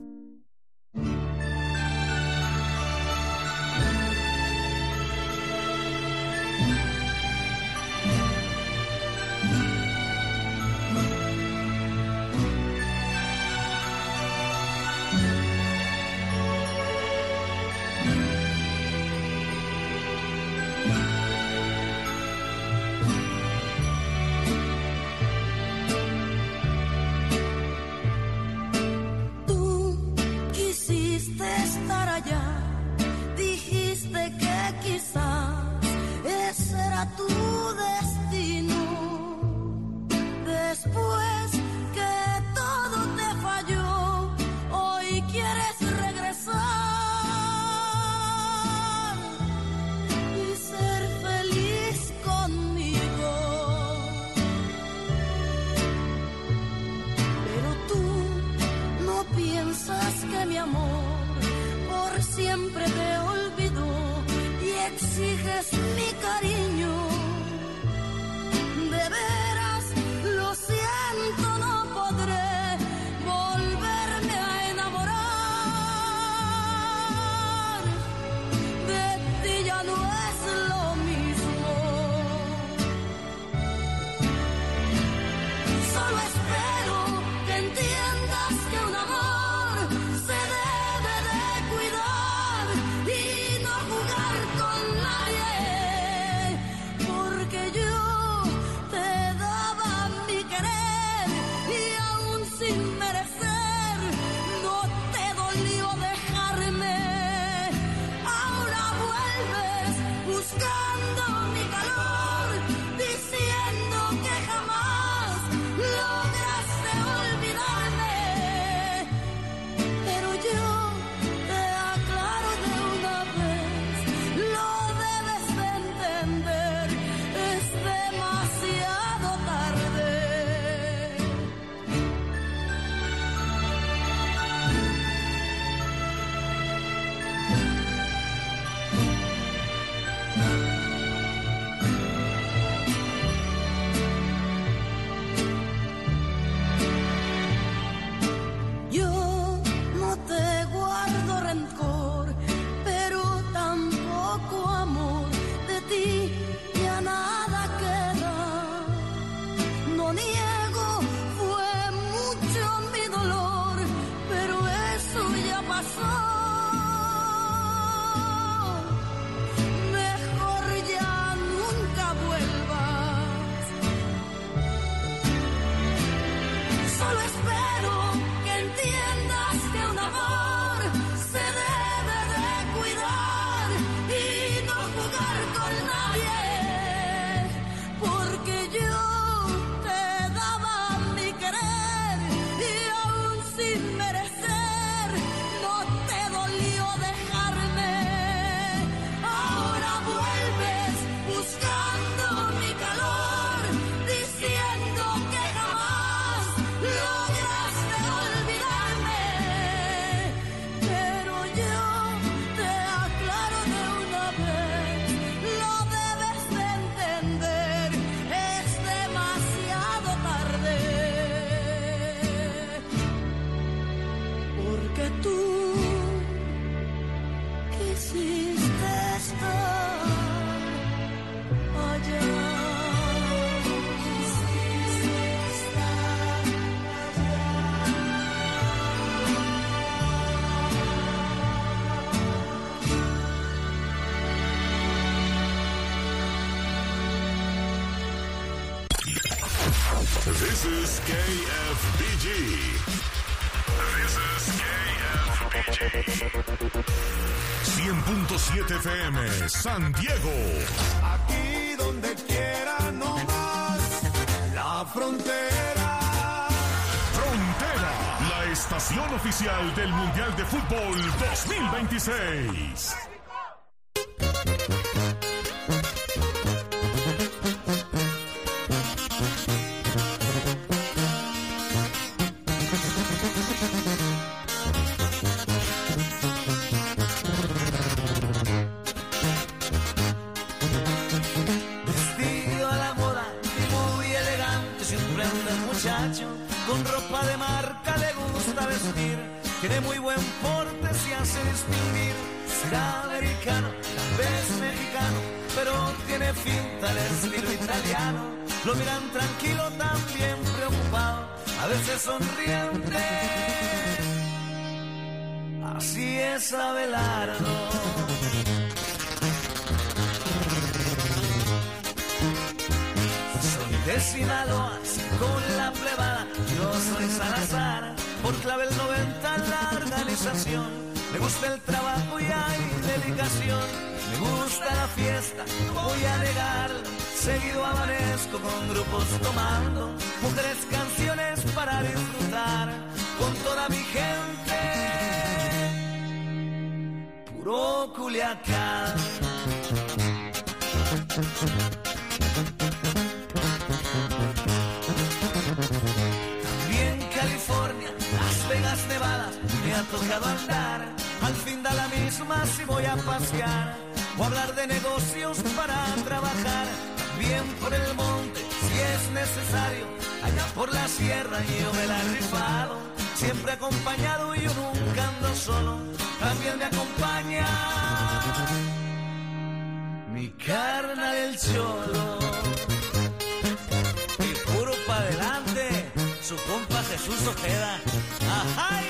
Tú estar allá. Dijiste que quizás ese era tu destino. Después que todo te falló, hoy quieres regresar y ser feliz conmigo. Pero tú no piensas que mi amor por siempre te olvidó y exiges mi cariño. De veras, lo siento, no podré volverme a enamorar. De ti ya no es lo mismo. Solo espero que entiendas que un amor se debe de cuidar y no jugar con nadie, porque yo te daba mi querer y aún sin merecer no te dolió dejarme. Ahora vuelves buscando mi calor, diciendo que jamás lograste olvidarme. Pero yo te aclaro de una vez, lo debes de entender, es demasiado tarde. Yo no te guardo rencor, pero tampoco amor. De ti ya nada queda. No niego, fue mucho mi dolor, pero eso ya pasó. Mejor ya nunca vuelvas. Solo espero que entiendas que un amor se debe de cuidar y no jugar con nadie, porque yo te daba mi querer y aún sin merecer no te dolió dejarme. Ahora vuelves buscando mi calor, diciendo que jamás lograste olvidarme. Pero yo te aclaro de una vez, lo debes de entender, es demasiado tarde. Porque tú quisiste estar allá. Quisiste estar This is K F B G. This is K F B G. cien punto siete F M, San Diego. Aquí donde quiera, no más. La frontera. Frontera, la estación oficial del Mundial de Fútbol dos mil veintiséis. Vestido a la moda y muy elegante, siempre anda el muchacho. Con ropa de marca le gusta vestir. Tiene muy buen porte, se hace distinguir. Será americano, tal vez mexicano, pero tiene finta el estilo italiano. Lo miran tranquilo, también preocupado, a veces sonriente. Así es Abelardo. Soy de Sinaloa, con la plebada, yo soy Salazar. Por clave el noventa la organización Me gusta el trabajo y hay dedicación. Me gusta la fiesta, voy a negar. Seguido amanezco con grupos tomando. Mujeres, canciones para disfrutar con toda mi gente. Puro Culiacán. También California, Las Vegas, Nevada, me ha tocado andar. Al fin da la misma si voy a pasear o hablar de negocios para trabajar. También por el monte, si es necesario, allá por la sierra yo me la he rifado. Siempre acompañado y yo nunca ando solo. También me acompaña mi carnal el Cholo. Y puro pa' adelante, su compa Jesús Ojeda. ¡Ajay!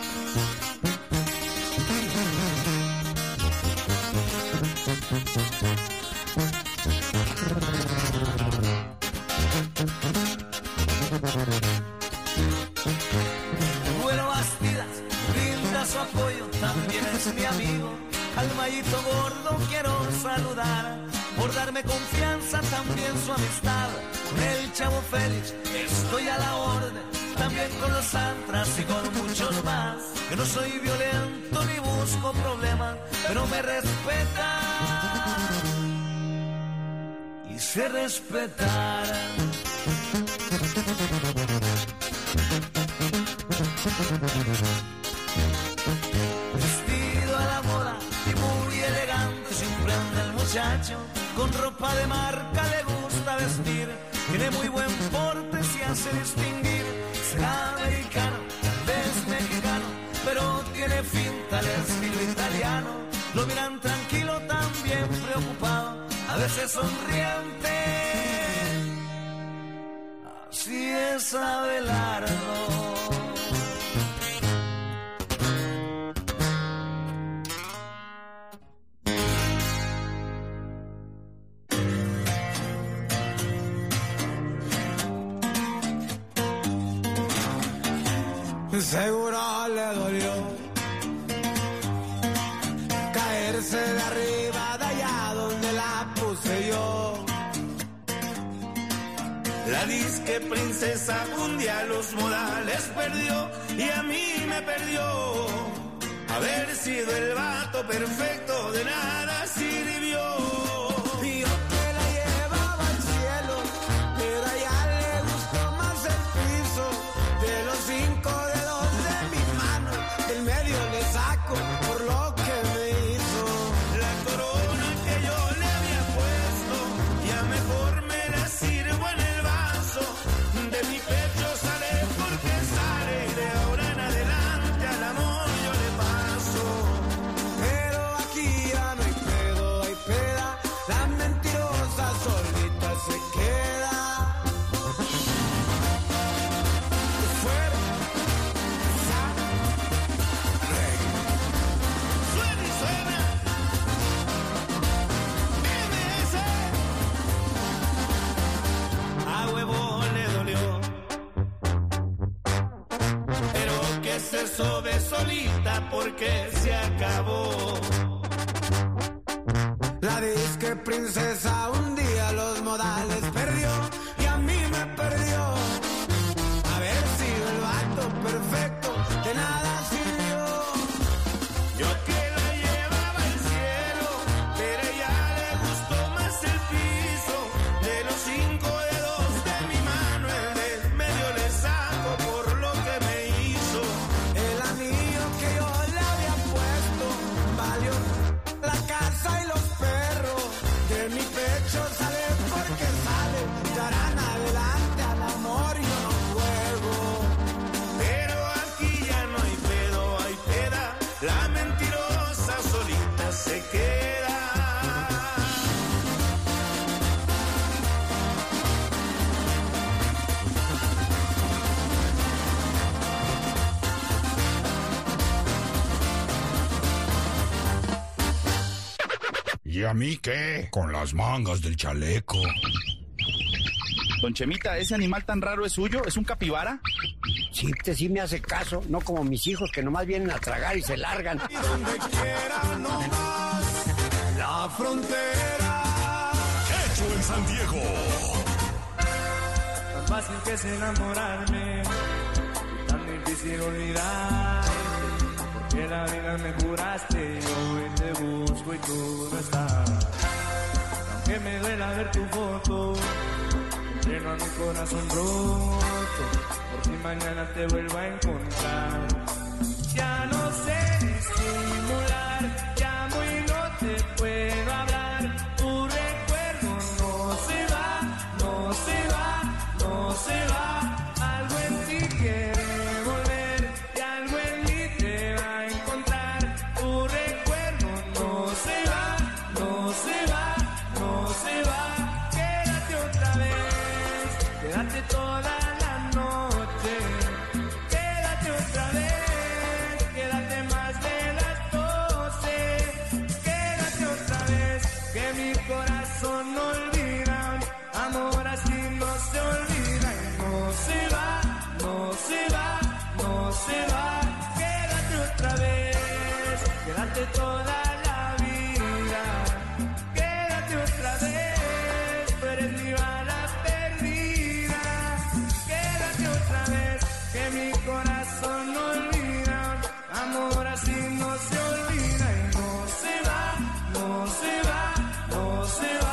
Bueno, Bastidas brinda su apoyo, también es mi amigo. Al Mayito Gordo quiero saludar, por darme confianza, también su amistad. Con el Chavo Félix estoy a la orden, también con los Antras y con muchos más. Que no soy violento ni busco problemas, pero me respetan y se respetarán. Vestido a la moda y muy elegante, siempre anda el muchacho. Con ropa de marca le gusta vestir. Tiene muy buen porte, se hace distinguir. Será americano, tal vez mexicano, pero tiene finta de estilo italiano. Lo miran tranquilo, también preocupado, a veces sonriente. Así es Abelardo. Seguro le dolió caerse de arriba de allá donde la puse yo. La disque princesa un día los modales perdió y a mí me perdió. Haber sido el vato perfecto de nada sirvió. Y yo que la llevaba al cielo, pero a ella le gustó más el piso. De los cinco dedos de mi mano, del medio le saco por lo que me hizo. La corona que yo le había puesto, ya mejor me la sirvo en el vaso. De mi pecho sale porque sale, y de ahora en adelante al amor yo le paso. Pero aquí ya no hay pedo, hay peda, la mentirosa solita se queda. Fuera, suena y suena, M S. A huevo le dolió, pero que se sobe solita porque se acabó. la disque princesa un día los modales perdió y a mí me perdió. Haber sido el vato perfecto de nada sirvió. Yo que la llevaba al cielo, pero ella le gustó más el piso. De los cinco dedos de mi mano, el del medio le saco por lo que me hizo. El anillo que yo le había puesto valió la casa y los perros. De mi pecho sale porque sale, darán adelante al amor yo no juego. Pero aquí ya no hay pedo, hay peda, la mentirosa solita se queda. ¿Y a mí qué? Con las mangas del chaleco. Don Chemita, ¿ese animal tan raro es suyo? ¿Es un capibara? Chipte sí me hace caso, no como mis hijos que nomás vienen a tragar y se largan. Y donde quiera nomás, la frontera. Hecho en San Diego. Tan fácil que es enamorarme, tan difícil olvidar. Porque la vida me juraste y hoy te busco y tú no estás. Aunque me duela ver tu foto, lleno a mi corazón roto, por si mañana te vuelvo a encontrar. Ya no sé disimular, llamo y no te puedo hablar. Tu recuerdo no se va, no se va, no se va. Algo en ti quiere volver y algo en mí te va a encontrar. Tu recuerdo no se va, no se va, no se va. Quédate otra vez, quédate toda la noche. Quédate otra vez, quédate más de las doce. Quédate otra vez, que mi corazón no olvida. Amor así no se olvida y no se va, no se va, no se va. Quédate otra vez, quédate toda la vida. Quédate otra vez, tú eres mi bala perdida. Quédate otra vez, que mi corazón no olvida. Amor así no se olvida y no se va, no se va, no se va.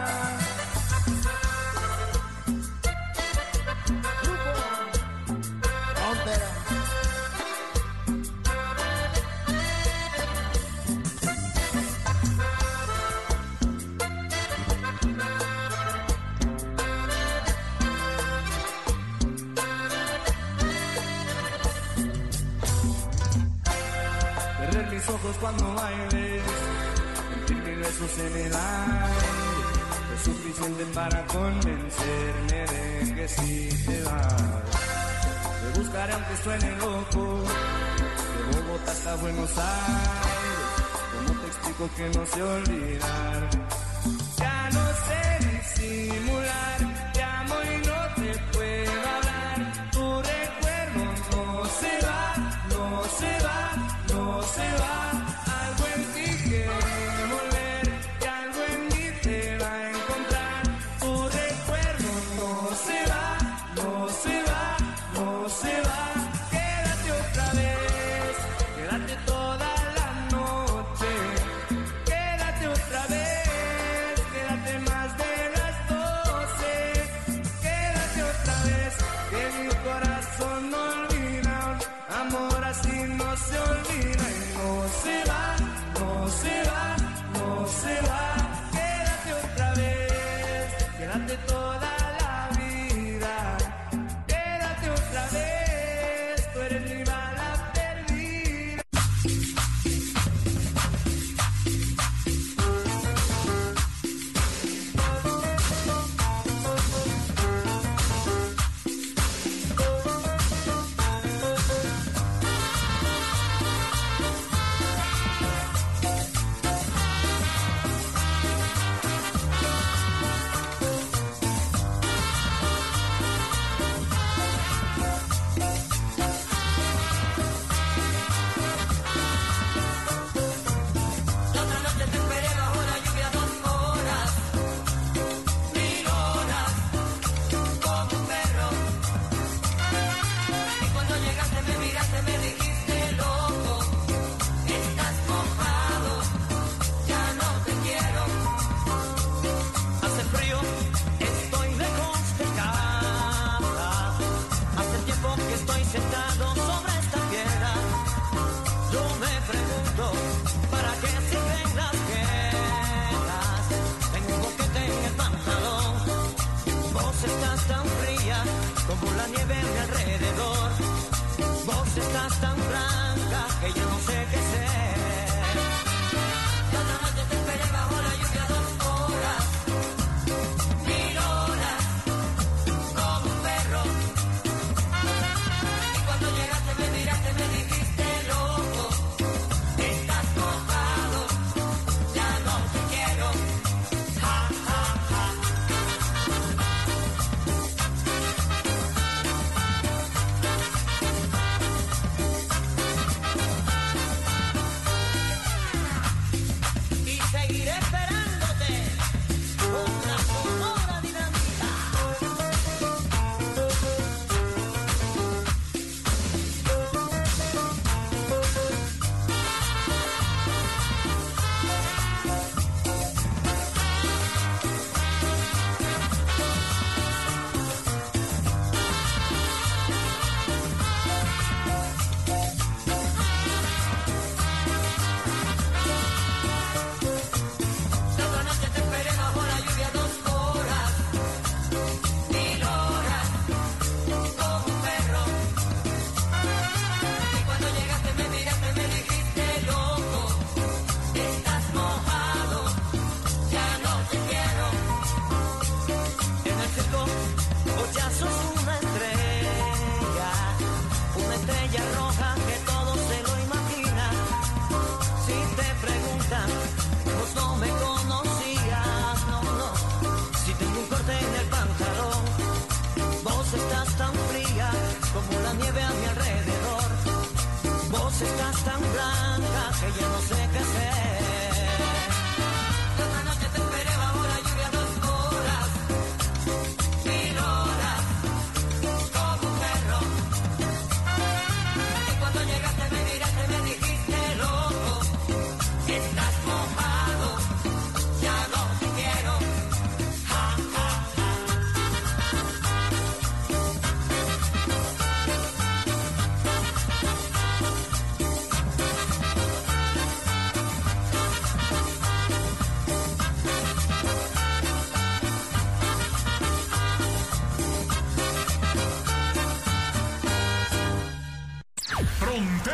Perder mis ojos cuando bailes, sentir mis besos en el aire, es suficiente para convencerme de que sí te vas. Te buscaré aunque suene loco, de Bogotá hasta Buenos Aires. ¿Cómo te explico que no sé olvidar? Ya no sé disimular, llamo y no te puedo hablar. Tu recuerdo no se va, no se va, no se va. Algo en ti quiere volver y algo en mí te va a encontrar. Tu recuerdo no se va, no se va, no se va. Quédate otra vez, quédate toda la noche. Quédate otra vez, quédate más de las dos.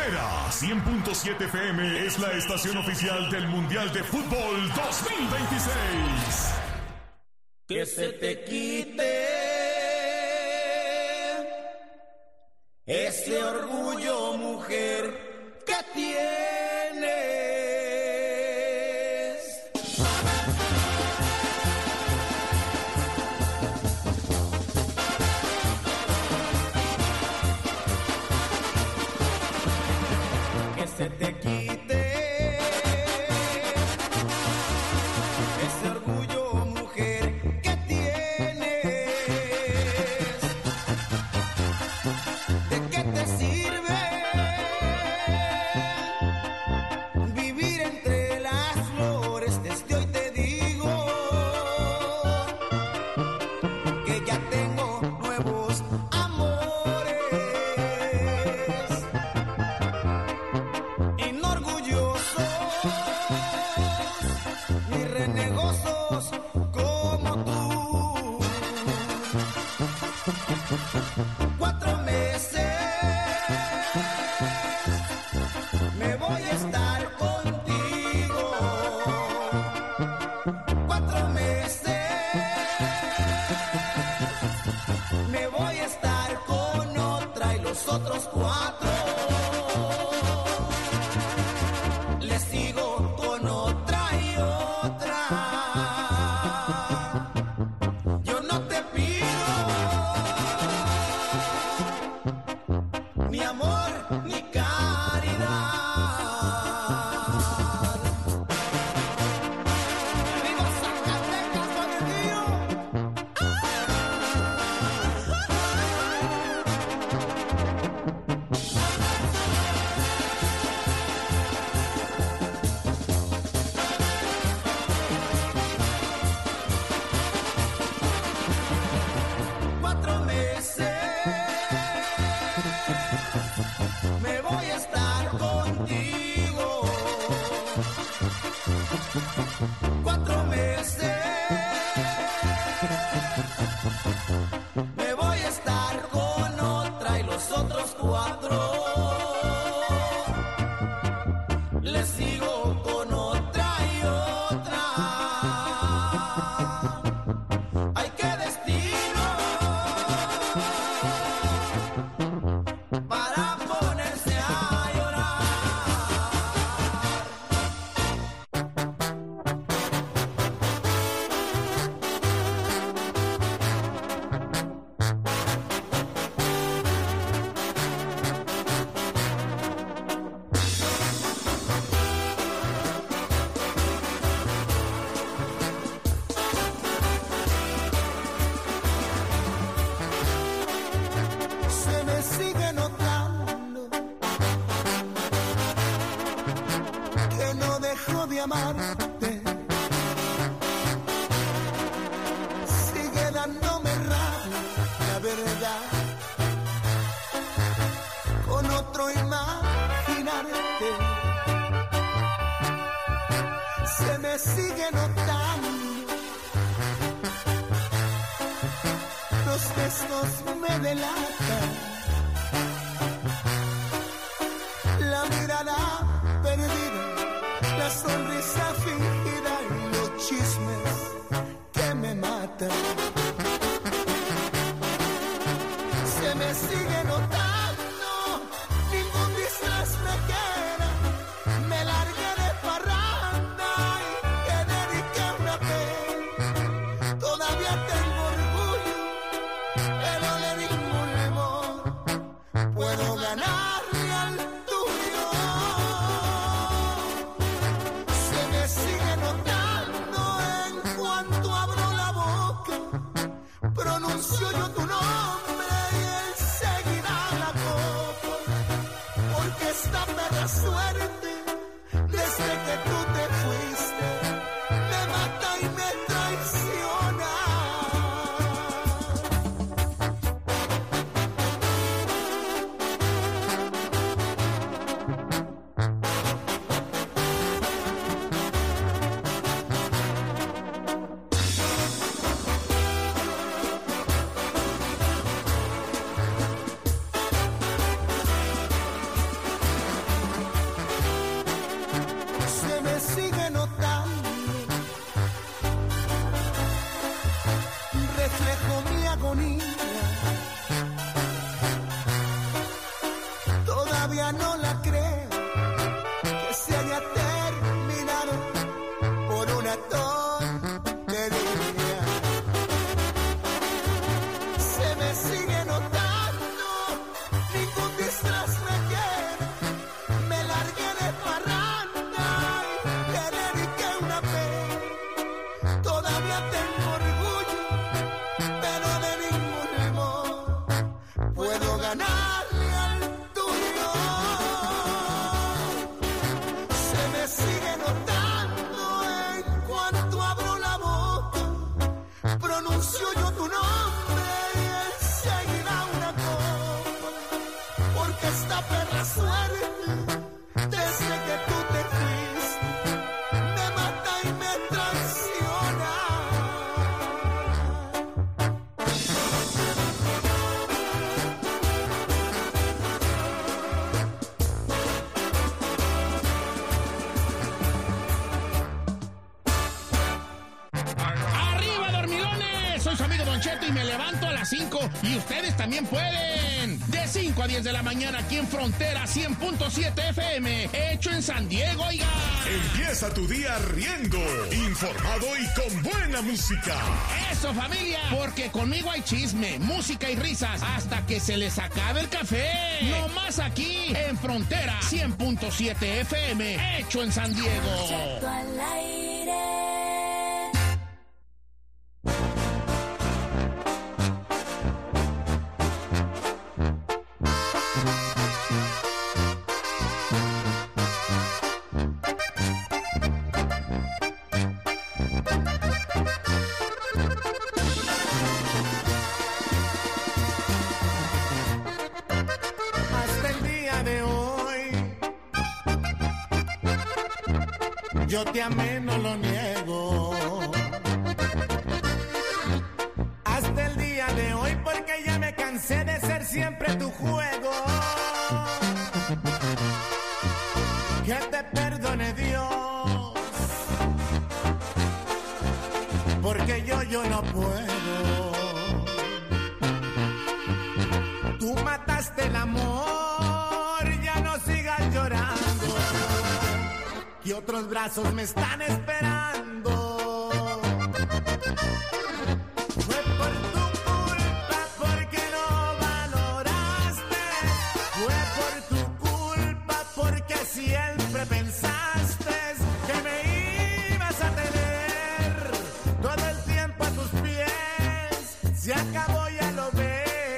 Frontera cien punto siete F M es la estación oficial del Mundial de Fútbol dos mil veintiséis. Que se te quite ese orgullo, mujer, que tienes. Que se te quite ese orgullo, mujer, que tienes. ¿De qué te sirve vivir entre las flores? Desde hoy te digo que ya tengo nuevos amores. Inorgullosos ni renegosos como tú. Cuatro meses me voy a estar contigo. Cuatro meses me voy a estar con otra y los otros cuatro les sigo con otra y otra. Yo no te pido ni amor ni caridad. Arriba Zacatecas, Guadalquivir. Cuatro meses me voy a estar contigo. Cuatro meses me voy a estar con otra y los otros cuatro les sigo con otra y otra. Ay, qué destino para ponerse a llorar. Se me sigue notando que no dejo de amarte. Sigue dándome rabia, la verdad, con otro imaginarte. Se me sigue notando, los besos me delatan, la mirada perdida, la sonrisa fingida y los chismes que me matan. Se me sigue notando, ningún disfraz me queda. Me largué de parranda y que dediqué una pena. Todavía tengo orgullo, pero le di un puedo ganarle al tuyo. Se me sigue notando en cuanto abro la boca una tontería. Se me sigue notando, ningún disfraz me quiere. Me largué de parranda y te dediqué una pena. Todavía tengo orgullo, pero de ningún amor puedo ganarle al tuyo. Se me sigue notando en cuanto abro la boca, pronuncio yo tu nombre y enseguida una copa, porque esta perra suerte, desde que tú te fuiste, me mata y me traiciona. ¡Arriba, dormilones! Soy su amigo Don Cheto y me levanto a las cinco y ustedes también pueden. De cinco a diez de la mañana aquí en Frontera cien punto siete F M, hecho en San Diego, oiga. Empieza tu día riendo, informado y con buena música. Eso, familia, porque conmigo hay chisme, música y risas hasta que se les acabe el café. No más aquí en Frontera cien punto siete F M, hecho en San Diego. Cheto al aire. Hasta el día de hoy yo te amé, no lo niego. Hasta el día de hoy, porque ya me cansé de ser siempre tu juego. Que te perdone Dios, porque yo, yo no puedo. Tú mataste el amor, ya no sigas llorando, y otros brazos me están esperando. Fue por tu culpa, porque no valoraste. Fue por tu culpa, porque siempre pensaste que me ibas a tener todo el tiempo a tus pies. Se acabó, ya lo ves.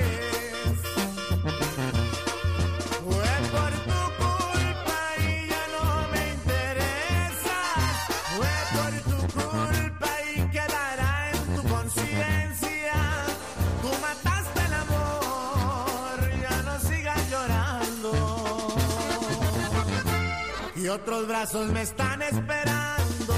Fue por tu culpa y ya no me interesa. Fue por tu culpa y quedará en tu conciencia. Tú mataste el amor, ya no sigas llorando, y otros brazos me están esperando.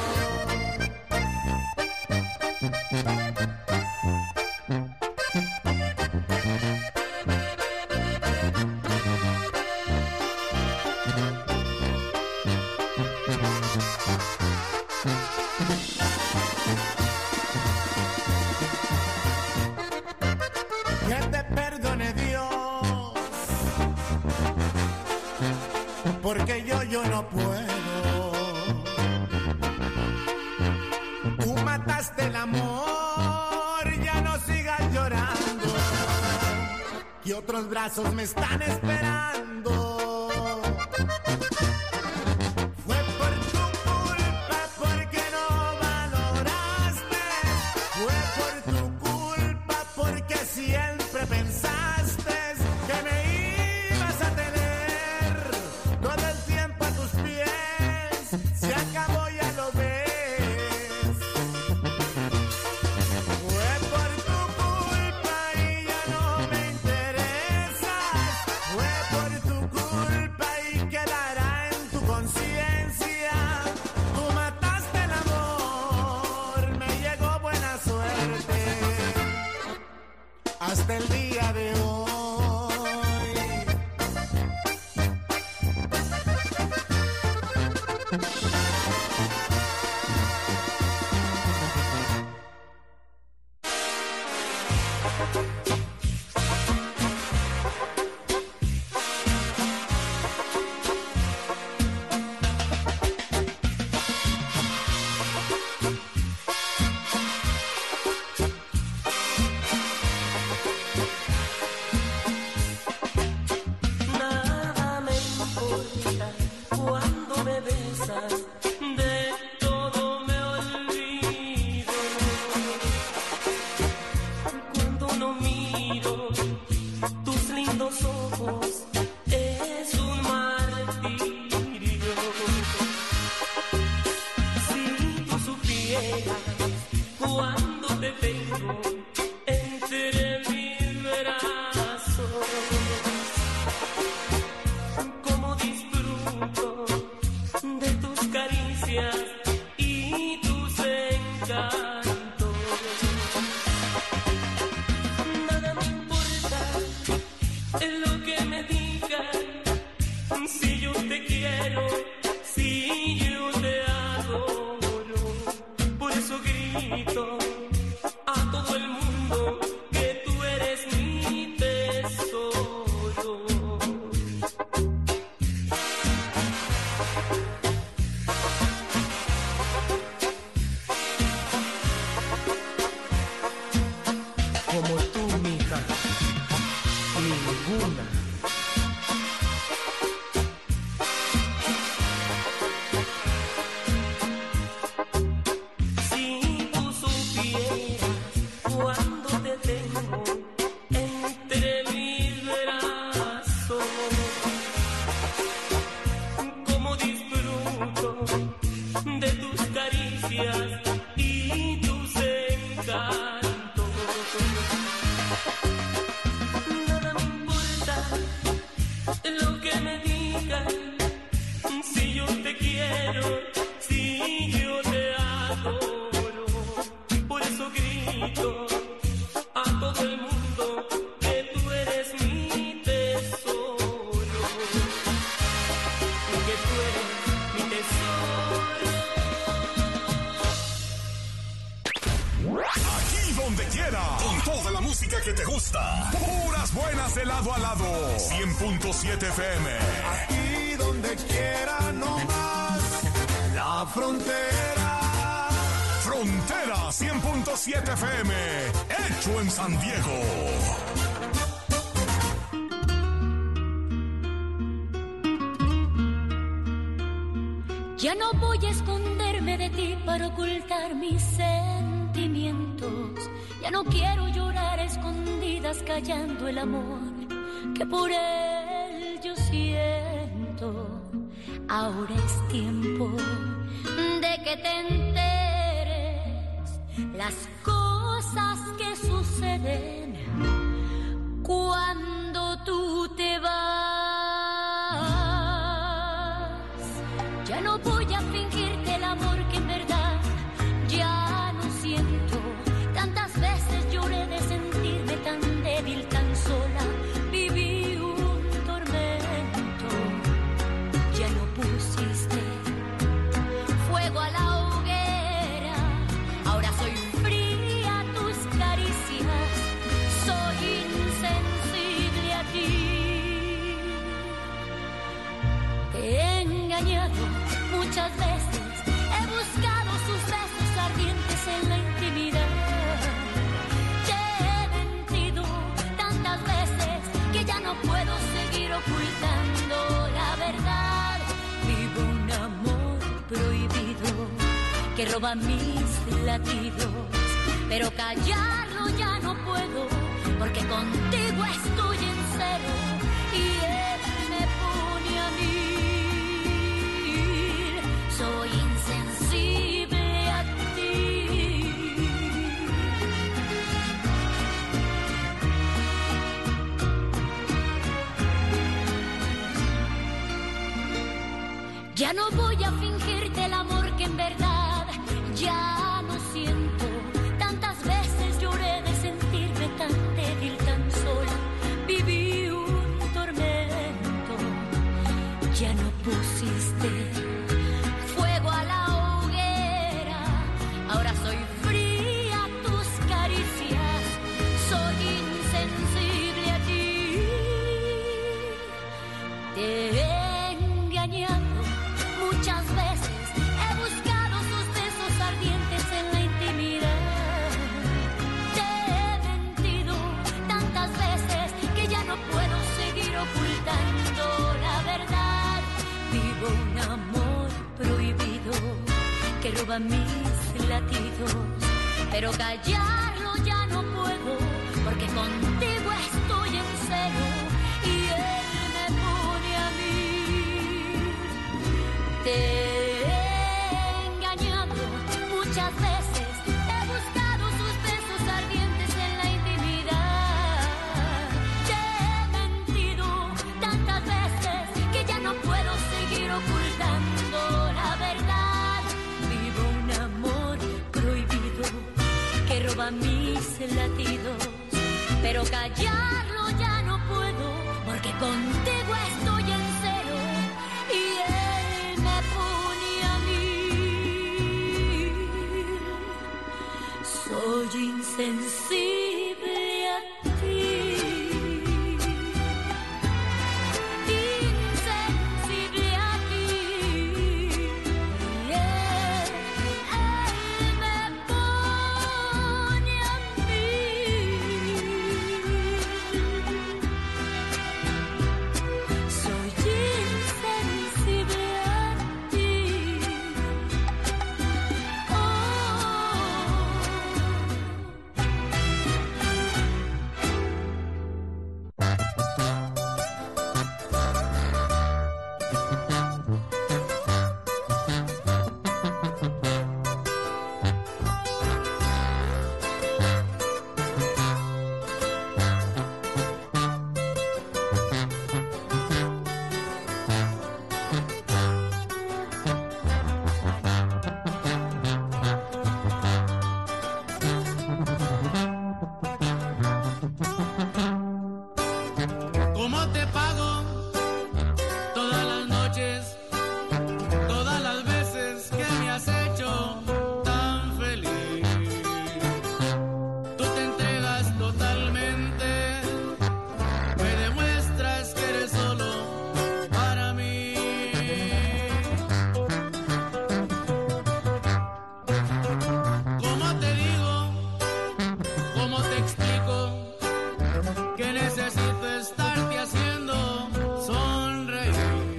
Que te perdone Dios, porque yo, yo no puedo. Tú mataste el amor, ya no sigas llorando, y otros brazos me están esperando. Fue por tu culpa, porque no valoraste. Fue por tu culpa, porque siempre pensaste que me ibas a tener todo el tiempo a tus pies. Se acabó, ya lo ves. Fue por tu culpa y ya no me interesa. Fue por tu culpa y quedará en tu conciencia. Tú mataste el amor, me llegó buena suerte. Hasta el día de hoy. supieras cuando te tengo entre mis brazos, cómo disfruto de tus caricias y tus encantos. Nada me importa en lo que me digan, si yo te quiero, si yo te adoro. Por eso grito a todo el mundo que tú eres mi tesoro. Como tú, mija, ninguna. Si tú supieras cuando te tengo entre mis brazos, cómo disfruto de tus caricias y tus encantos. Nada me importa lo que me digan, si yo te quiero, si yo te adoro. Por eso grito a todo el mundo que tú eres mi tesoro, que tú eres mi tesoro. Aquí donde quiera, con toda la música que te gusta. Puras buenas de lado a lado. cien punto siete F M. Aquí donde quiera, no más. La frontera. Frontera cien punto siete F M. Hecho en San Diego. Ya no voy a esconderme de ti para ocultar mis sentimientos. Ya no quiero llorar a escondidas callando el amor que por él yo siento. Ahora es tiempo de que te enteres las cosas que suceden cuando tú te vas. Ya no voy a fingirte el amor que en verdad ya no siento. Tantas veces lloré de sentirme tan débil, tan sola. Viví un tormento. Ya no pusiste fuego a la hoguera. Ahora soy fría a tus caricias. Soy insensible a ti. Te he engañado muchas veces. He buscado sus besos ardientes en la intimidad. Te he mentido tantas veces que ya no puedo seguir ocultando la verdad. Vivo un amor prohibido que roba mis latidos, pero callarlo ya no puedo, porque contigo estoy en cero y él me pone a mil. Soy insensible a ti. Ya no voy a fingirte el amor que en verdad ya no siento. Tantas veces lloré de sentirme tan débil, tan sola. Viví un tormento. Ya no pusiste fuego a la hoguera. Ahora soy fría a tus caricias. Soy insensible a ti. Te he engañado muchas veces. He buscado sus besos ardientes en la intimidad. Te he mentido tantas veces que ya no puedo seguir ocultando la verdad. Vivo un amor prohibido que roba mis latidos, pero callarlo ya no puedo, porque contigo estoy en cero y él me pone a mí. Te he engañado muchas veces. roba mis latidos, pero callarlo ya no puedo, porque contigo estoy en cero y él me pone a mí. Soy insensible a ti. Insensible a ti. Y él, él me pone a mí. Soy insensible a ti. Oh. ¿Cómo te pago todas las noches, todas las veces que me has hecho tan feliz? Tú te entregas totalmente, me demuestras que eres solo para mí. ¿Cómo te digo? ¿Cómo te explico? Que necesito estarte haciendo sonreír.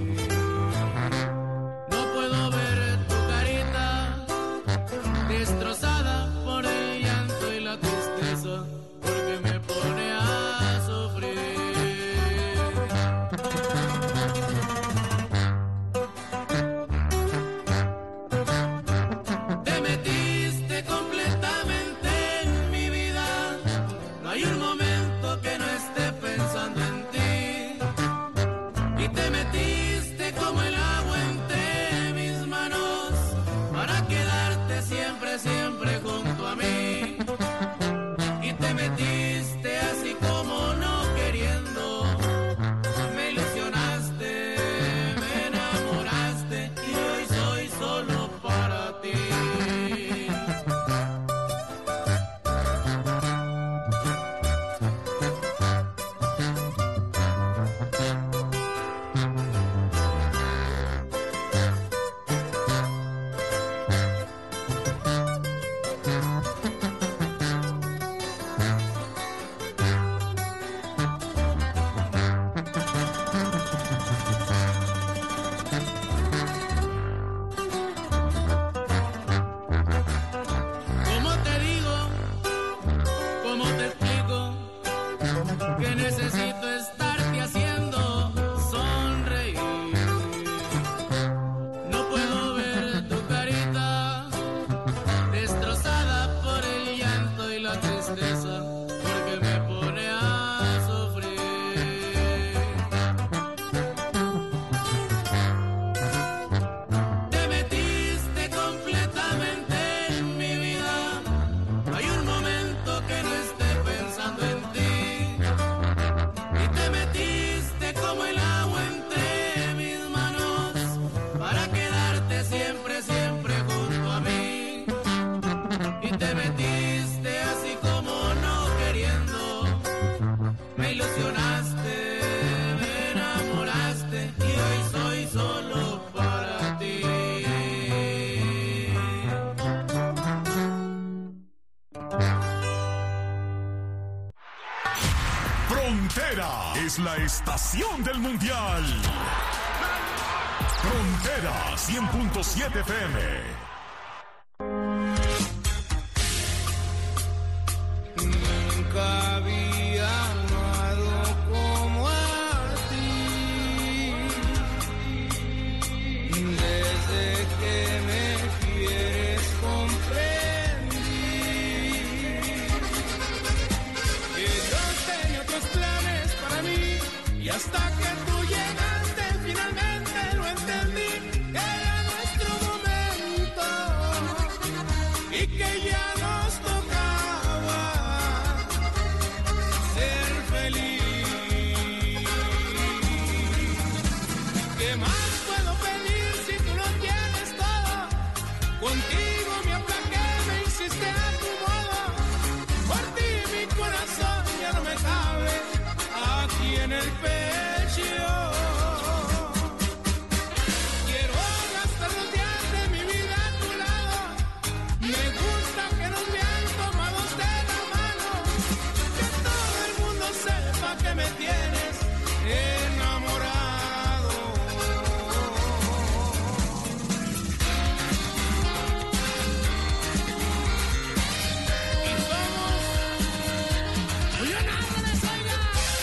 No puedo ver tu carita destrozada por el llanto y la tristeza, porque me pone a sufrir. Te metiste completamente en mi vida. No hay un momento que no esté pensando en ti. Y te metiste como el agua entre mis manos para quedarte siempre, siempre junto a mí. Y te metiste así como no queriendo. Me ilusionaste, me enamoraste y hoy soy solo para ti. ¿Cómo te digo? ¿Cómo te explico? Que necesito estarte haciendo sonreír. No puedo ver tu carita destrozada por el llanto y la tristeza, porque me pone a sufrir. Te metiste completamente en mi vida. No hay un momento que no esté pensando en ti. Y te metiste como el agua entre mis manos para quedarte siempre, siempre junto a mí. Y te metiste así como no queriendo. Me ilusionaste, me enamoraste y hoy soy solo para ti. Frontera es la estación del mundial. Frontera cien punto siete F M. Nunca había amado como a ti. Desde que me quieres comprendí que yo tenía otros planes para mí, y hasta que tú llegaste finalmente lo entendí. Era nuestro momento. Contigo me aplaqué, me hiciste a tu modo. Por ti mi corazón ya no me cabe aquí en el pecho. Quiero gastar los días de mi vida a tu lado. Me gusta que nos vean tomados de la mano. Que todo el mundo sepa que me tienes enamorado. Y somos Julián Álvarez, oiga.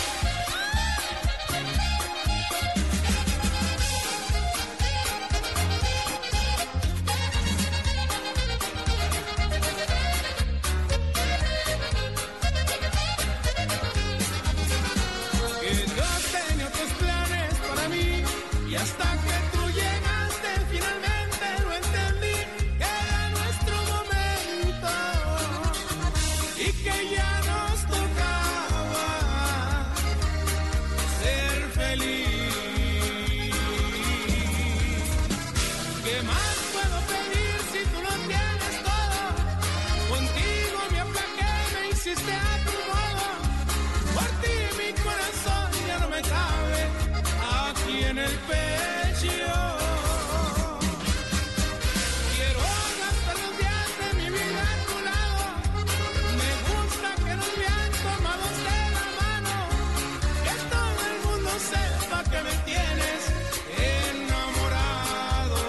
Que Dios tenía otros planes para mí y hasta que tú llegaste finalmente lo entendí, que era nuestro momento y que ya nos tocaba ser feliz. ¿Qué más puedo pedir si tú lo tienes todo? Contigo me aplaqué, me hiciste a tu modo. Por ti mi corazón ya no me cabe aquí en el pecho. Quiero gastar los días de mi vida a tu lado. Me gusta que nos vean tomados de la mano. Que todo el mundo sepa que me tienes enamorado.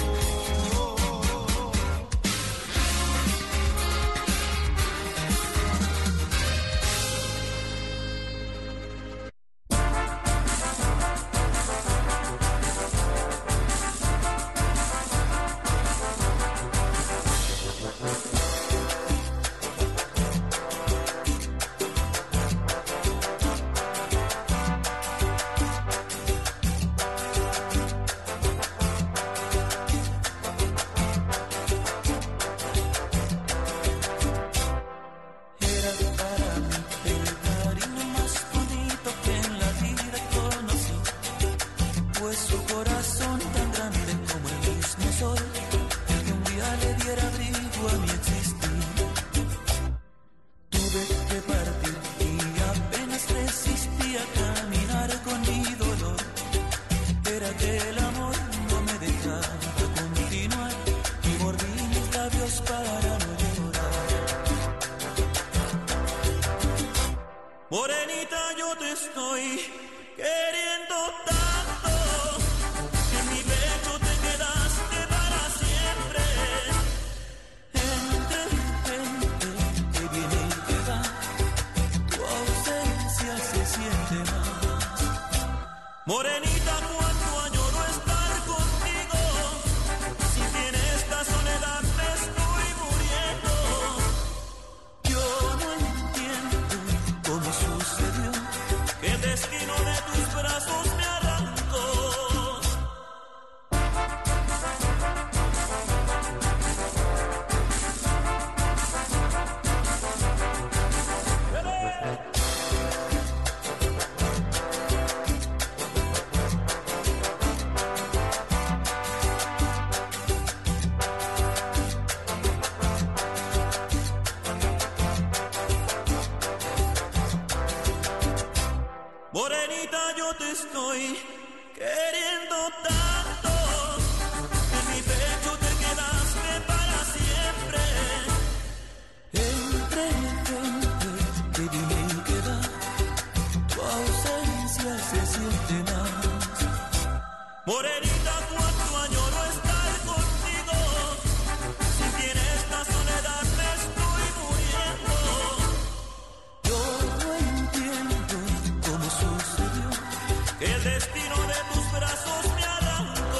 Era para mí el cariño más bonito que en la vida conocí, pues su corazón tan grande como el mismo sol, que un día le diera abrigo a mi existir. Tuve que partir y apenas resistí a caminar con mi dolor. Era que el amor no me dejaba continuar y mordí mis labios para no llorar. Morenita, yo te estoy queriendo tanto, que en mi pecho te quedaste para siempre. Entre gente que viene y que va, tu ausencia se siente más. Morenita, cuánto añoro estar contigo, si en esta soledad me estoy muriendo. Yo no entiendo cómo sucedió que el destino de tus brazos me arrancó. Morenita, yo te estoy queriendo tanto, en mi pecho te quedaste para siempre. Entre gente que viene y que va, tu ausencia se siente más. Morenita, cuánto añoro estar contigo, si en esta soledad me estoy muriendo. Yo no entiendo cómo sucedió que el destino de tus brazos me arrancó.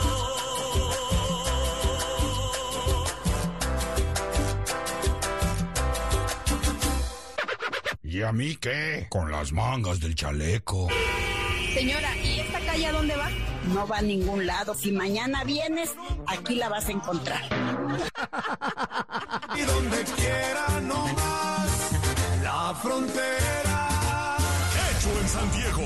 ¿Y a mí qué? Con las mangas del chaleco. Señora, ¿y esta calle a dónde va? No va a ningún lado. Si mañana vienes, aquí la vas a encontrar. Y donde quiera no más, la frontera. Hecho en San Diego.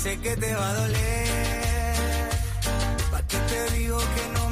sé que te va a doler. ¿Pa' qué te digo que no